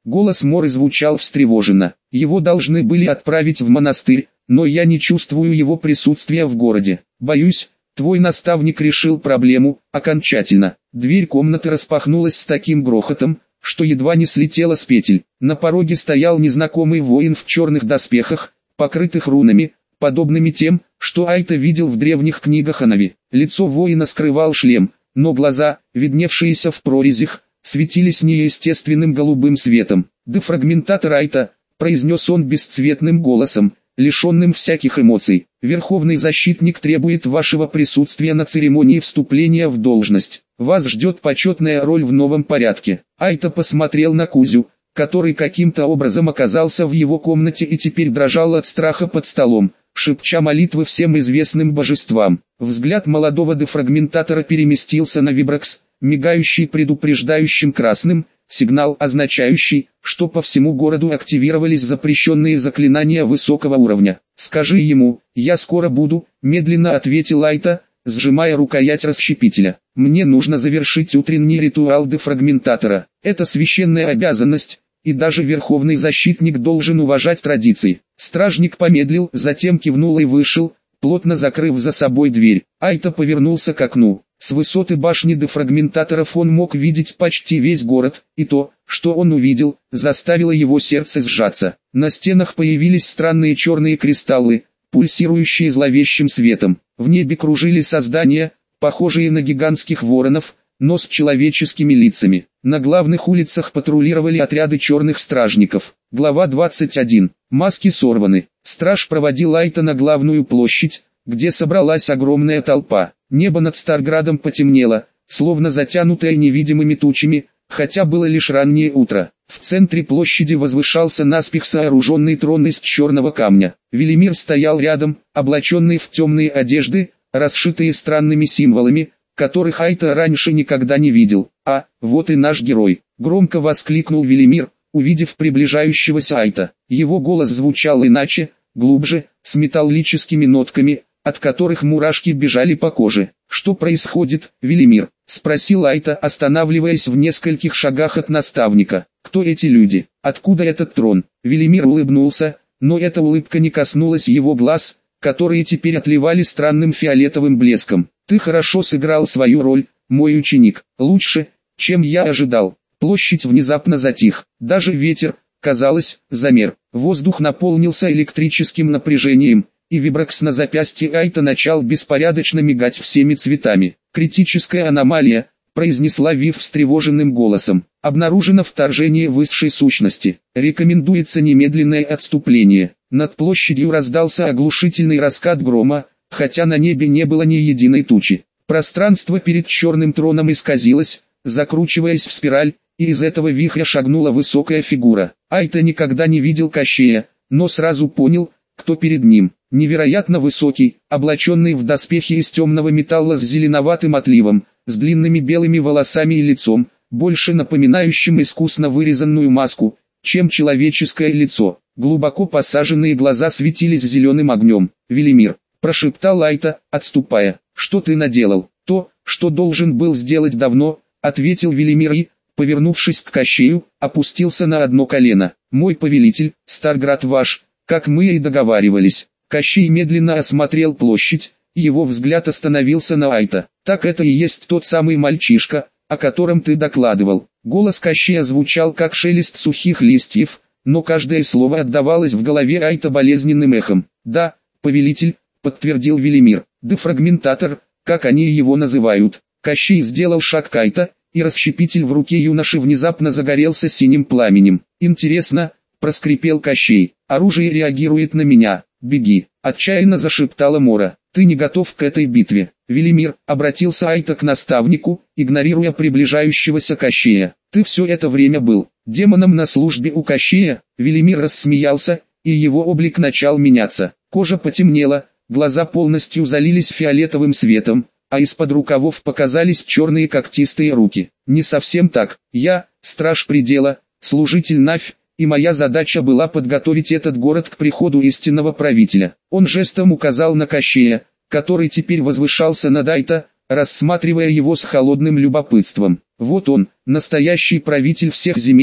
Голос Моры звучал встревоженно. Его должны были отправить в монастырь, но я не чувствую его присутствия в городе. Боюсь, твой наставник решил проблему окончательно. Дверь комнаты распахнулась с таким грохотом, что едва не слетела с петель. На пороге стоял незнакомый воин в черных доспехах, покрытых рунами, подобными тем, что Айта видел в древних книгах о Нави. Лицо воина скрывал шлем, но глаза, видневшиеся в прорезях, светились неестественным голубым светом. «Дефрагментатор Айта», — произнес он бесцветным голосом, лишенным всяких эмоций. «Верховный защитник требует вашего присутствия на церемонии вступления в должность. Вас ждет почетная роль в новом порядке». Айта посмотрел на Кузю, который каким-то образом оказался в его комнате и теперь дрожал от страха под столом, шепча молитвы всем известным божествам. Взгляд молодого дефрагментатора переместился на Вибракс, мигающий предупреждающим красным, сигнал, означающий, что по всему городу активировались запрещенные заклинания высокого уровня. «Скажи ему, я скоро буду», — медленно ответил Айта, сжимая рукоять расщепителя. «Мне нужно завершить утренний ритуал дефрагментатора. Это священная обязанность, и даже Верховный Защитник должен уважать традиции». Стражник помедлил, затем кивнул и вышел, плотно закрыв за собой дверь. Айта повернулся к окну. С высоты башни дефрагментаторов он мог видеть почти весь город, и то, что он увидел, заставило его сердце сжаться. На стенах появились странные черные кристаллы, пульсирующие зловещим светом. В небе кружили создания, похожие на гигантских воронов, но с человеческими лицами. На главных улицах патрулировали отряды черных стражников. Глава 21. Маски сорваны. Страж проводил Айта на главную площадь, где собралась огромная толпа. Небо над Старградом потемнело, словно затянутое невидимыми тучами, хотя было лишь раннее утро. В центре площади возвышался наспех сооруженный трон из черного камня. Велимир стоял рядом, облаченный в темные одежды, расшитые странными символами, которых Айта раньше никогда не видел. «А, вот и наш герой!» — громко воскликнул Велимир, увидев приближающегося Айта. Его голос звучал иначе, глубже, с металлическими нотками, от которых мурашки бежали по коже. «Что происходит, Велимир?» — спросил Айта, останавливаясь в нескольких шагах от наставника. «Кто эти люди? Откуда этот трон?» Велимир улыбнулся, но эта улыбка не коснулась его глаз, которые теперь отливали странным фиолетовым блеском. «Ты хорошо сыграл свою роль, мой ученик, лучше, чем я ожидал». Площадь внезапно затих, даже ветер, казалось, замер. Воздух наполнился электрическим напряжением, и вибракс на запястье Айта начал беспорядочно мигать всеми цветами. «Критическая аномалия», — произнесла Вив встревоженным голосом. «Обнаружено вторжение высшей сущности. Рекомендуется немедленное отступление». Над площадью раздался оглушительный раскат грома, хотя на небе не было ни единой тучи. Пространство перед черным троном исказилось, закручиваясь в спираль, и из этого вихря шагнула высокая фигура. Айта никогда не видел Кощея, но сразу понял, кто перед ним. Невероятно высокий, облаченный в доспехи из темного металла с зеленоватым отливом, с длинными белыми волосами и лицом, больше напоминающим искусно вырезанную маску, чем человеческое лицо. Глубоко посаженные глаза светились зеленым огнем. «Велимир», — прошептал Айта, отступая, — «что ты наделал?» «То, что должен был сделать давно», — ответил Велимир и, повернувшись к Кощею, опустился на одно колено. «Мой повелитель, Старград ваш, как мы и договаривались». Кощей медленно осмотрел площадь, и его взгляд остановился на Айта. «Так это и есть тот самый мальчишка, о котором ты докладывал». Голос Кощея звучал как шелест сухих листьев, но каждое слово отдавалось в голове Айта болезненным эхом. «Да, повелитель», — подтвердил Велимир, — «дефрагментатор, как они его называют». Кощей сделал шаг к Айта, и расщепитель в руке юноши внезапно загорелся синим пламенем. «Интересно», — проскрипел Кощей, — «оружие реагирует на меня». «Беги», — отчаянно зашептала Мора. «Ты не готов к этой битве». Велимир обратился Айта к наставнику, игнорируя приближающегося Кощея. «Ты все это время был демоном на службе у Кощея». Велимир рассмеялся, и его облик начал меняться. Кожа потемнела, глаза полностью залились фиолетовым светом, а из-под рукавов показались черные когтистые руки. «Не совсем так. Я, страж предела, служитель Навь, и моя задача была подготовить этот город к приходу истинного правителя». Он жестом указал на Кощея, который теперь возвышался над Айта, рассматривая его с холодным любопытством. «Вот он, настоящий правитель всех земель,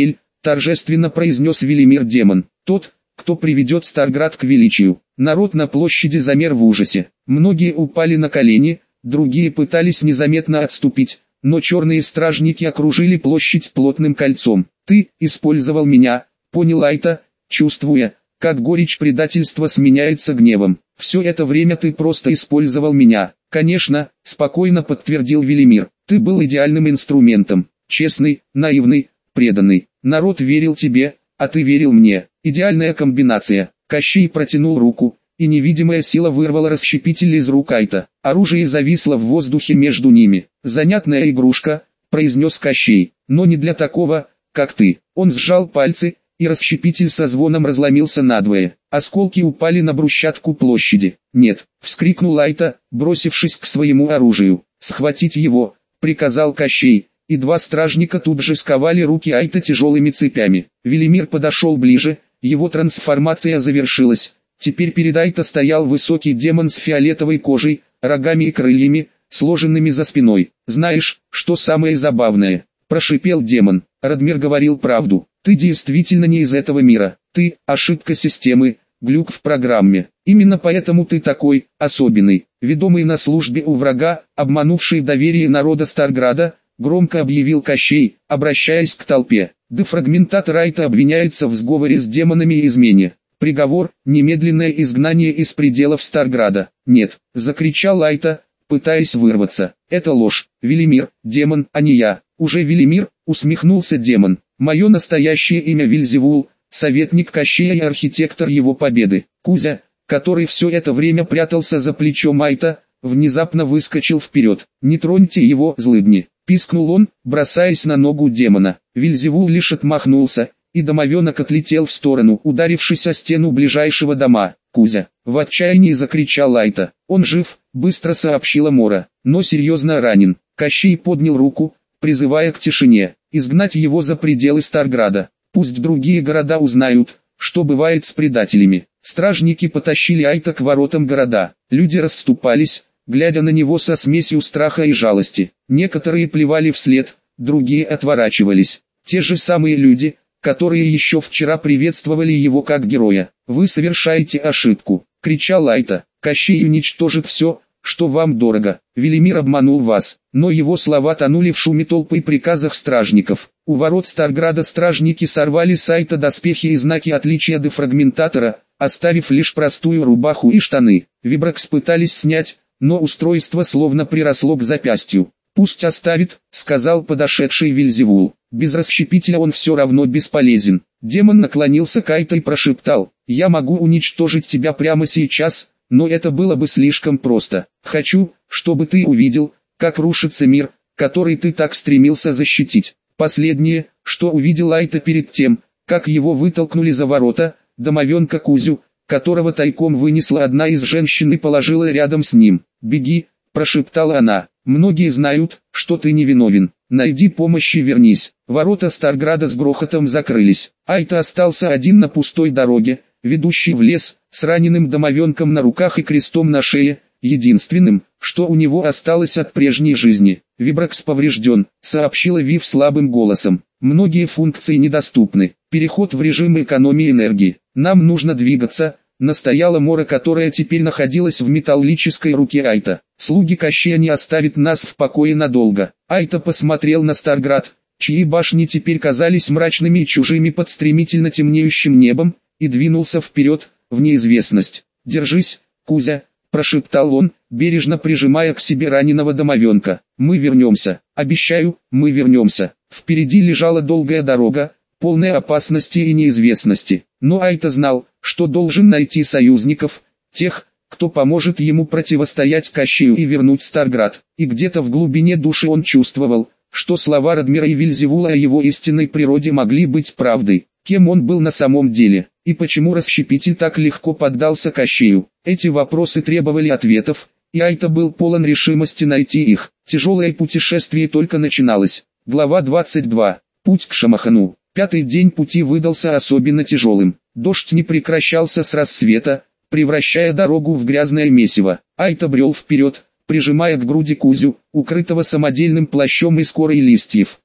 торжественно произнес Велимир-демон. Тот, кто приведет Старград к величию. Народ на площади замер в ужасе. Многие упали на колени, другие пытались незаметно отступить, но черные стражники окружили площадь плотным кольцом. «Ты использовал меня», — понял Айта, чувствуя, как горечь предательства сменяется гневом. «Все это время ты просто использовал меня». «Конечно», — спокойно подтвердил Велимир. «Ты был идеальным инструментом. Честный, наивный, преданный. Народ верил тебе, а ты верил мне. Идеальная комбинация». Кощей протянул руку, и невидимая сила вырвала расщепитель из рук Айта. Оружие зависло в воздухе между ними. «Занятная игрушка», — произнес Кощей, — «но не для такого, как ты». Он сжал пальцы, и расщепитель со звоном разломился надвое. Осколки упали на брусчатку площади. «Нет!» — вскрикнул Айта, бросившись к своему оружию. «Схватить его!» — приказал Кощей, и два стражника тут же сковали руки Айта тяжелыми цепями. Велимир подошел ближе, его трансформация завершилась. Теперь перед Айта стоял высокий демон с фиолетовой кожей, рогами и крыльями, сложенными за спиной. «Знаешь, что самое забавное?» — прошипел демон. «Радмир говорил правду. Ты действительно не из этого мира. Ты — ошибка системы, глюк в программе. Именно поэтому ты такой, особенный, ведомый на службе у врага, обманувший доверие народа Старграда», — громко объявил Кощей, обращаясь к толпе. «Дефрагментатор Айта обвиняется в сговоре с демонами и измене. Приговор — немедленное изгнание из пределов Старграда». «Нет!» — закричал Айта, пытаясь вырваться. «Это ложь. Велимир, демон, а не я». «Уже Велимир?» — усмехнулся демон. «Мое настоящее имя Вельзевул, советник Кощея и архитектор его победы». Кузя, который все это время прятался за плечом Айта, внезапно выскочил вперед. «Не троньте его, злыдни!» — пискнул он, бросаясь на ногу демона. Вельзевул лишь отмахнулся, и домовенок отлетел в сторону, ударившись о стену ближайшего дома. «Кузя!» — в отчаянии закричал Айта. «Он жив», — быстро сообщила Мора, — «но серьезно ранен». Кощей поднял руку, призывая к тишине, изгнать его за пределы Старграда. Пусть другие города узнают, что бывает с предателями. Стражники потащили Айта к воротам города. Люди расступались, глядя на него со смесью страха и жалости. Некоторые плевали вслед, другие отворачивались. Те же самые люди, которые еще вчера приветствовали его как героя. «Вы совершаете ошибку», — кричал Айта. «Кощей уничтожит все, что вам дорого. Велимир обманул вас». Но его слова тонули в шуме толпы и приказах стражников. У ворот Старграда стражники сорвали с Айта доспехи и знаки отличия дефрагментатора, оставив лишь простую рубаху и штаны. Вибракс пытались снять, но устройство словно приросло к запястью. «Пусть оставит», — сказал подошедший Вельзевул. «Без расщепителя он все равно бесполезен». Демон наклонился к Айта и прошептал: «Я могу уничтожить тебя прямо сейчас, но это было бы слишком просто. Хочу, чтобы ты увидел, как рушится мир, который ты так стремился защитить». Последнее, что увидел Айта перед тем, как его вытолкнули за ворота, домовенка Кузю, которого тайком вынесла одна из женщин и положила рядом с ним. «Беги», — прошептала она. «Многие знают, что ты невиновен. Найди помощь и вернись». Ворота Старграда с грохотом закрылись. Айта остался один на пустой дороге, ведущей в лес, с раненым домовенком на руках и крестом на шее, единственным, что у него осталось от прежней жизни. «Вибракс поврежден», — сообщила Вив слабым голосом. «Многие функции недоступны. Переход в режим экономии энергии. Нам нужно двигаться», — настояла Мора, которая теперь находилась в металлической руке Айта. «Слуги Кощея не оставят нас в покое надолго». Айта посмотрел на Старград, чьи башни теперь казались мрачными и чужими под стремительно темнеющим небом, и двинулся вперед, в неизвестность. «Держись, Кузя», — прошептал он, бережно прижимая к себе раненого домовенка. «Мы вернемся. Обещаю, мы вернемся». Впереди лежала долгая дорога, полная опасности и неизвестности. Но Айта знал, что должен найти союзников, тех, кто поможет ему противостоять Кощею и вернуть Старград. И где-то в глубине души он чувствовал, что слова Радмира и Вельзевула о его истинной природе могли быть правдой. Кем он был на самом деле, и почему расщепитель так легко поддался Кощею? Эти вопросы требовали ответов, и Айта был полон решимости найти их. Тяжелое путешествие только начиналось. Глава 22. Путь к Шамахану. Пятый день пути выдался особенно тяжелым. Дождь не прекращался с рассвета, превращая дорогу в грязное месиво. Айта брел вперед, прижимая к груди Кузю, укрытого самодельным плащом из коры и листьев.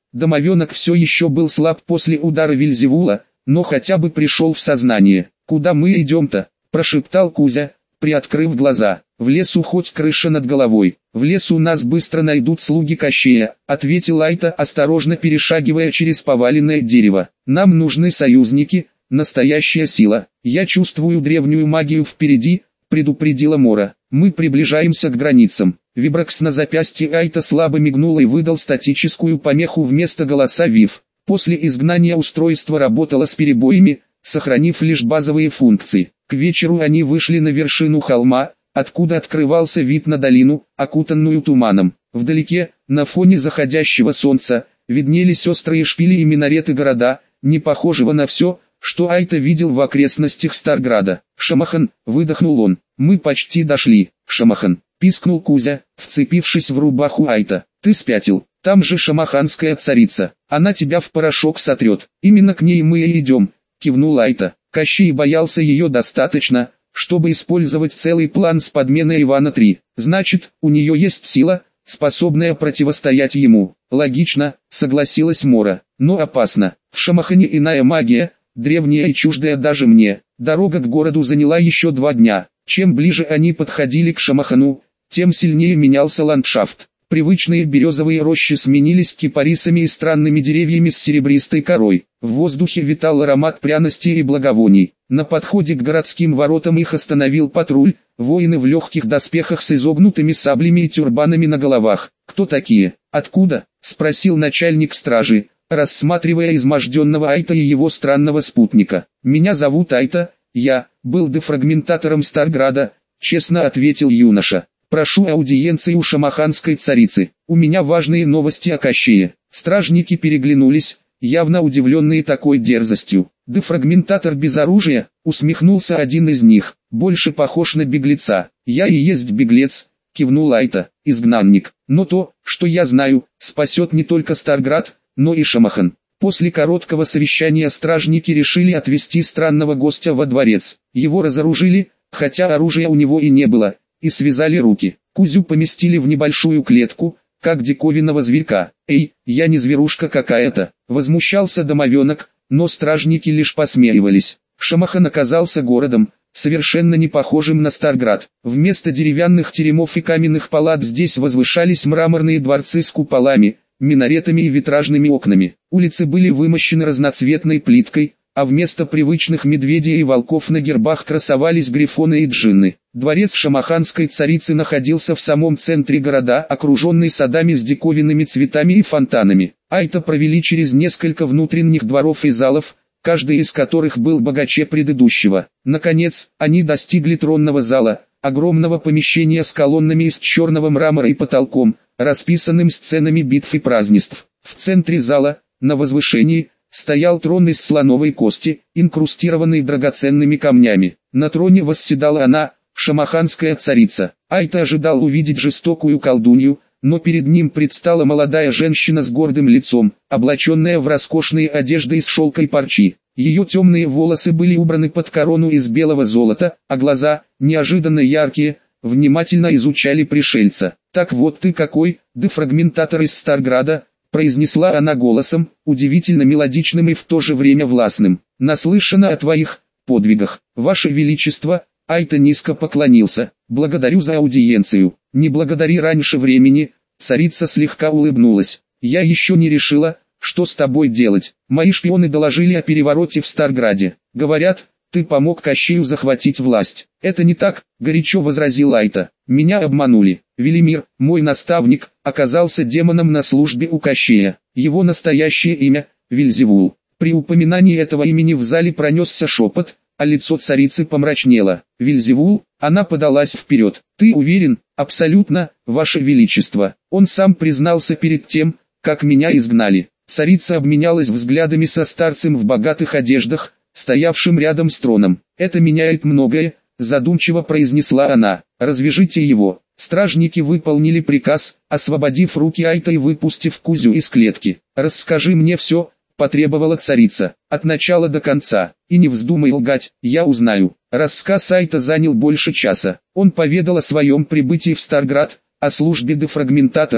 Домовенок все еще был слаб после удара Вельзевула, но хотя бы пришел в сознание. «Куда мы идем-то?» – прошептал Кузя, приоткрыв глаза. «В лесу хоть крыша над головой. В лесу нас быстро найдут слуги Кощея», – ответил Айта, осторожно перешагивая через поваленное дерево. «Нам нужны союзники, настоящая сила. Я чувствую древнюю магию впереди», – предупредила Мора. «Мы приближаемся к границам». Вибракс на запястье Айта слабо мигнул и выдал статическую помеху вместо голоса ВИФ. После изгнания устройство работало с перебоями, сохранив лишь базовые функции. К вечеру они вышли на вершину холма, откуда открывался вид на долину, окутанную туманом. Вдалеке, на фоне заходящего солнца, виднелись острые шпили и минареты города, не похожего на все, что Айта видел в окрестностях Старграда. «Шамахан», — выдохнул он, — «мы почти дошли». «Шамахан», — пискнул Кузя, вцепившись в рубаху Айта. «Ты спятил, там же шамаханская царица, она тебя в порошок сотрет, именно к ней мы и идем», — кивнул Айта. Кощей боялся ее достаточно, чтобы использовать целый план с подменой Ивана III. Значит, у нее есть сила, способная противостоять ему. Логично, согласилась Мора, но опасно. В Шамахане иная магия, древняя и чуждая даже мне. Дорога к городу заняла еще 2 дня. Чем ближе они подходили к Шамахану, тем сильнее менялся ландшафт. Привычные березовые рощи сменились кипарисами и странными деревьями с серебристой корой. В воздухе витал аромат пряностей и благовоний. На подходе к городским воротам их остановил патруль, воины в легких доспехах с изогнутыми саблями и тюрбанами на головах. «Кто такие? Откуда?» – спросил начальник стражи, рассматривая изможденного Айта и его странного спутника. «Меня зовут Айта, я был дефрагментатором Старграда», – честно ответил юноша. «Прошу аудиенции у шамаханской царицы. У меня важные новости о Кощее». Стражники переглянулись, явно удивленные такой дерзостью. «Дефрагментатор без оружия?» — усмехнулся один из них. «Больше похож на беглеца». «Я и есть беглец», — кивнул Айта, — «изгнанник. Но то, что я знаю, спасет не только Старград, но и Шамахан». После короткого совещания стражники решили отвезти странного гостя во дворец. Его разоружили, хотя оружия у него и не было, и связали руки. Кузю поместили в небольшую клетку, как диковинного зверька. «Эй, я не зверушка какая-то», — возмущался домовенок, но стражники лишь посмеивались. Шамахан оказался городом, совершенно не похожим на Старград. Вместо деревянных теремов и каменных палат здесь возвышались мраморные дворцы с куполами, минаретами и витражными окнами. Улицы были вымощены разноцветной плиткой, а вместо привычных медведей и волков на гербах красовались грифоны и джинны. Дворец шамаханской царицы находился в самом центре города, окруженный садами с диковинными цветами и фонтанами. Айта провели через несколько внутренних дворов и залов, каждый из которых был богаче предыдущего. Наконец, они достигли тронного зала, огромного помещения с колоннами из черного мрамора и потолком, расписанным сценами битв и празднеств. В центре зала, на возвышении, стоял трон из слоновой кости, инкрустированный драгоценными камнями. На троне восседала она, шамаханская царица. Айта ожидал увидеть жестокую колдунью, но перед ним предстала молодая женщина с гордым лицом, облаченная в роскошные одежды из шелка и парчи. Ее темные волосы были убраны под корону из белого золота, а глаза, неожиданно яркие, внимательно изучали пришельца. «Так вот ты какой, дефрагментатор из Старграда», — произнесла она голосом, удивительно мелодичным и в то же время властным. «Наслышана о твоих подвигах, Ваше Величество». Айта низко поклонился. «Благодарю за аудиенцию». «Не благодари раньше времени», — царица слегка улыбнулась. «Я еще не решила, что с тобой делать. Мои шпионы доложили о перевороте в Старграде. Говорят, ты помог Кощею захватить власть». «Это не так», — горячо возразил Айта. «Меня обманули. Велимир, мой наставник, оказался демоном на службе у Кощея. Его настоящее имя — Вельзевул». При упоминании этого имени в зале пронесся шепот, а лицо царицы помрачнело. «Вельзевул?» Она подалась вперед. «Ты уверен?» «Абсолютно, Ваше Величество. Он сам признался перед тем, как меня изгнали». Царица обменялась взглядами со старцем в богатых одеждах, стоявшим рядом с троном. «Это меняет многое», — задумчиво произнесла она. «Развяжите его». Стражники выполнили приказ, освободив руки Айта и выпустив Кузю из клетки. «Расскажи мне все», — потребовала царица, — «от начала до конца, и не вздумай лгать, я узнаю». Рассказ Айта занял больше часа. Он поведал о своем прибытии в Старград, о службе дефрагментатором,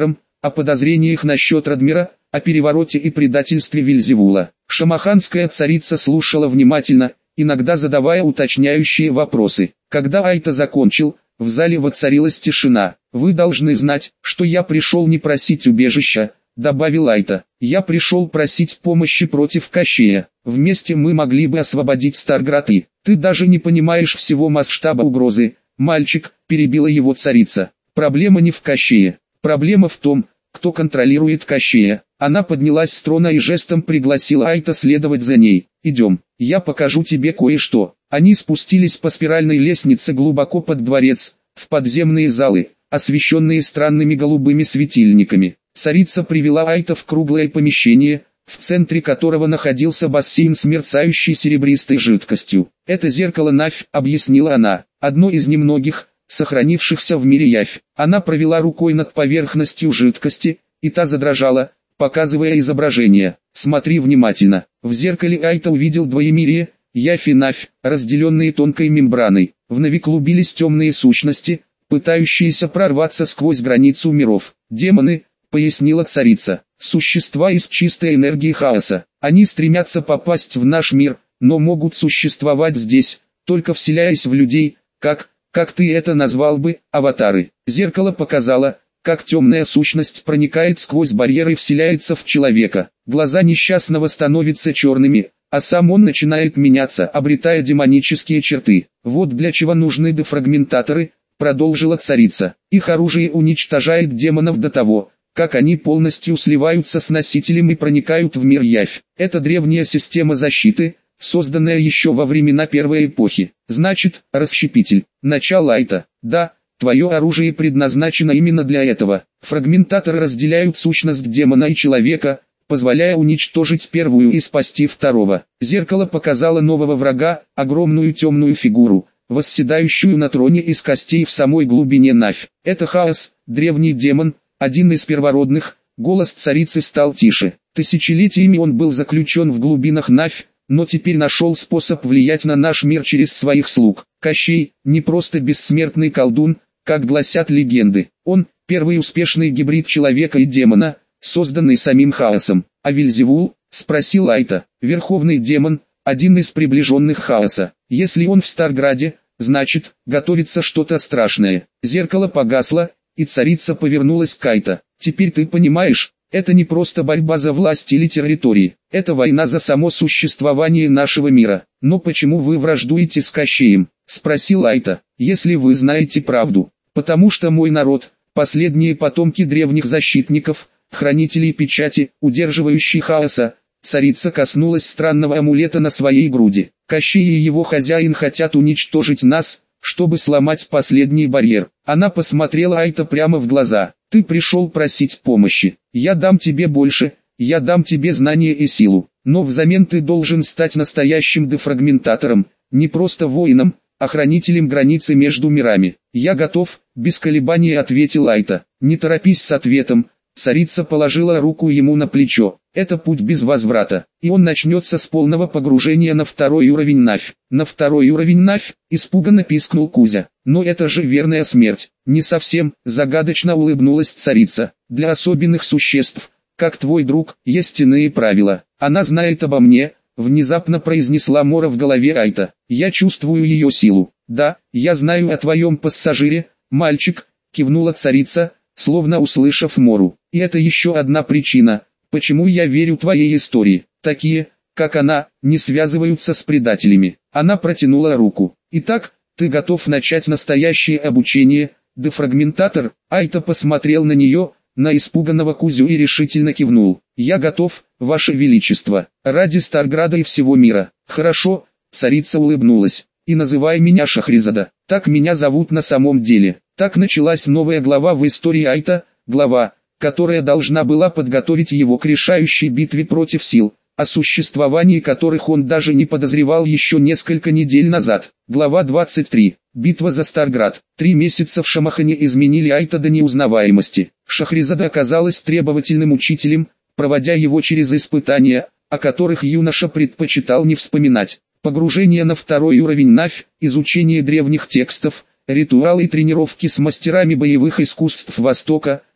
о подозрениях насчет Радмира, о перевороте и предательстве Вельзевула. Шамаханская царица слушала внимательно, иногда задавая уточняющие вопросы. Когда Айта закончил, в зале воцарилась тишина. «Вы должны знать, что я пришел не просить убежища», — добавил Айта. «Я пришел просить помощи против Кощея. Вместе мы могли бы освободить Старград и... Ты даже не понимаешь всего масштаба угрозы, мальчик», — перебила его царица. «Проблема не в Кощее. Проблема в том, кто контролирует Кощея». Она поднялась с трона и жестом пригласила Айта следовать за ней. «Идем, я покажу тебе кое-что». Они спустились по спиральной лестнице глубоко под дворец, в подземные залы, освещенные странными голубыми светильниками. Царица привела Айта в круглое помещение, в центре которого находился бассейн с мерцающей серебристой жидкостью. «Это зеркало Навь», — объяснила она, — «одно из немногих, сохранившихся в мире Явь». Она провела рукой над поверхностью жидкости, и та задрожала, показывая изображение. «Смотри внимательно». В зеркале Айта увидел двоемирие, Явь и Навь, разделенные тонкой мембраной. В Нави клубились темные сущности, пытающиеся прорваться сквозь границу миров. «Демоны», — пояснила царица, — «существа из чистой энергии хаоса. Они стремятся попасть в наш мир, но могут существовать здесь, только вселяясь в людей, как ты это назвал бы, аватары». Зеркало показало, как темная сущность проникает сквозь барьеры и вселяется в человека. Глаза несчастного становятся черными, а сам он начинает меняться, обретая демонические черты. «Вот для чего нужны дефрагментаторы», — продолжила царица. «Их оружие уничтожает демонов до того, как они полностью сливаются с носителем и проникают в мир Явь. Это древняя система защиты, созданная еще во времена Первой эпохи. Значит, расщепитель. Начало Айта. Да, твое оружие предназначено именно для этого. Фрагментаторы разделяют сущность демона и человека, позволяя уничтожить первую и спасти второго. Зеркало показало нового врага, огромную темную фигуру, восседающую на троне из костей в самой глубине Навь. Это Хаос, древний демон, один из первородных. Голос царицы стал тише. Тысячелетиями он был заключен в глубинах Навь, но теперь нашел способ влиять на наш мир через своих слуг. Кощей — не просто бессмертный колдун, как гласят легенды. Он — первый успешный гибрид человека и демона, созданный самим Хаосом. «А Вельзевул?» — спросил Айта. «Верховный демон, один из приближенных Хаоса. Если он в Старграде, значит, готовится что-то страшное». Зеркало погасло, и царица повернулась к Айта. «Теперь ты понимаешь, это не просто борьба за власть или территории, это война за само существование нашего мира». «Но почему вы враждуете с Кощеем?» — спросил Айта. «Если вы знаете правду». «Потому что мой народ, последние потомки древних защитников, хранителей печати, удерживающий Хаоса». Царица коснулась странного амулета на своей груди. «Кощей и его хозяин хотят уничтожить нас, чтобы сломать последний барьер». Она посмотрела Айта прямо в глаза. «Ты пришел просить помощи. Я дам тебе больше, я дам тебе знания и силу. Но взамен ты должен стать настоящим дефрагментатором, не просто воином, а хранителем границы между мирами». «Я готов», — без колебаний ответил Айта. «Не торопись с ответом». Царица положила руку ему на плечо. «Это путь без возврата, и он начнется с полного погружения на второй уровень Навь». «На второй уровень Навь?» — испуганно пискнул Кузя. «Но это же верная смерть». «Не совсем», — загадочно улыбнулась царица. «Для особенных существ, как твой друг, есть иные правила. Она знает обо мне», — внезапно произнесла Мора в голове Айта. «Я чувствую ее силу». «Да, я знаю о твоем пассажире, мальчик», — кивнула царица, словно услышав Мору. «И это еще одна причина, почему я верю твоей истории. Такие, как она, не связываются с предателями». Она протянула руку. «Итак, ты готов начать настоящее обучение, дефрагментатор?» Айта посмотрел на нее, на испуганного Кузю, и решительно кивнул. «Я готов, Ваше Величество, ради Старграда и всего мира». «Хорошо», — царица улыбнулась. «И называй меня Шахризада, так меня зовут на самом деле». Так началась новая глава в истории Айта, глава, которая должна была подготовить его к решающей битве против сил, о существовании которых он даже не подозревал еще несколько недель назад. Глава 23. Битва за Старград. 3 месяца в Шамахане изменили Айта до неузнаваемости. Шахризада оказалась требовательным учителем, проводя его через испытания, о которых юноша предпочитал не вспоминать. Погружение на второй уровень Навь, изучение древних текстов, ритуалы и тренировки с мастерами боевых искусств Востока,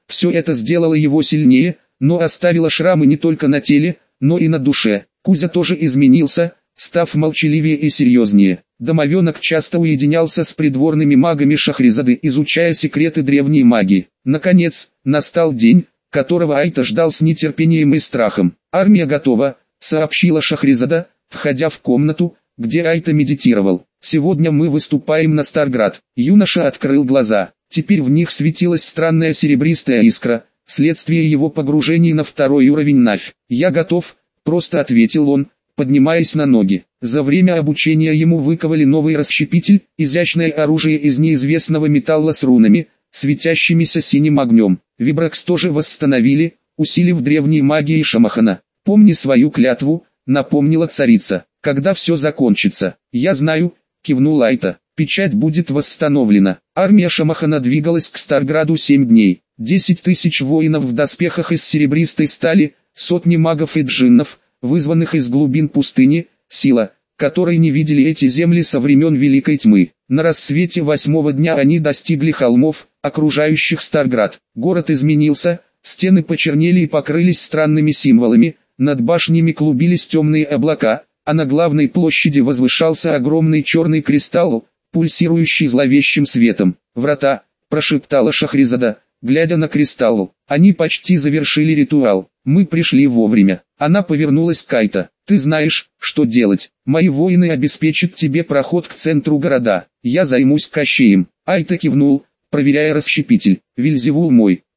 Все это сделало его сильнее, но оставило шрамы не только на теле, но и на душе. Кузя тоже изменился, став молчаливее и серьезнее. Домовенок часто уединялся с придворными магами Шахрезады, изучая секреты древней магии. Наконец, настал день, которого Айта ждал с нетерпением и страхом. «Армия готова», — сообщила Шахрезада, входя в комнату, где Айта медитировал. «Сегодня мы выступаем на Старград». Юноша открыл глаза. Теперь в них светилась странная серебристая искра, следствие его погружения на второй уровень Навь. «Я готов», — просто ответил он, поднимаясь на ноги. За время обучения ему выковали новый расщепитель, изящное оружие из неизвестного металла с рунами, светящимися синим огнем. Вибракс тоже восстановили, усилив древней магией Шамахана. «Помни свою клятву», — напомнила царица. «Когда все закончится?» «Я знаю», — кивнул Айта. «Печать будет восстановлена». Армия Шамахана двигалась к Старграду 7 дней. 10 тысяч воинов в доспехах из серебристой стали, сотни магов и джиннов, вызванных из глубин пустыни, сила, которой не видели эти земли со времен Великой Тьмы. На рассвете 8-го дня они достигли холмов, окружающих Старград. Город изменился, стены почернели и покрылись странными символами, над башнями клубились темные облака, а на главной площади возвышался огромный черный кристалл, пульсирующий зловещим светом. «Врата», — прошептала Шахрезада, глядя на кристалл. «Они почти завершили ритуал. Мы пришли вовремя». Она повернулась к Айта. «Ты знаешь, что делать. Мои воины обеспечат тебе проход к центру города. Я займусь Кощеем». Айта кивнул, проверяя расщепитель. «Вельзевул мой».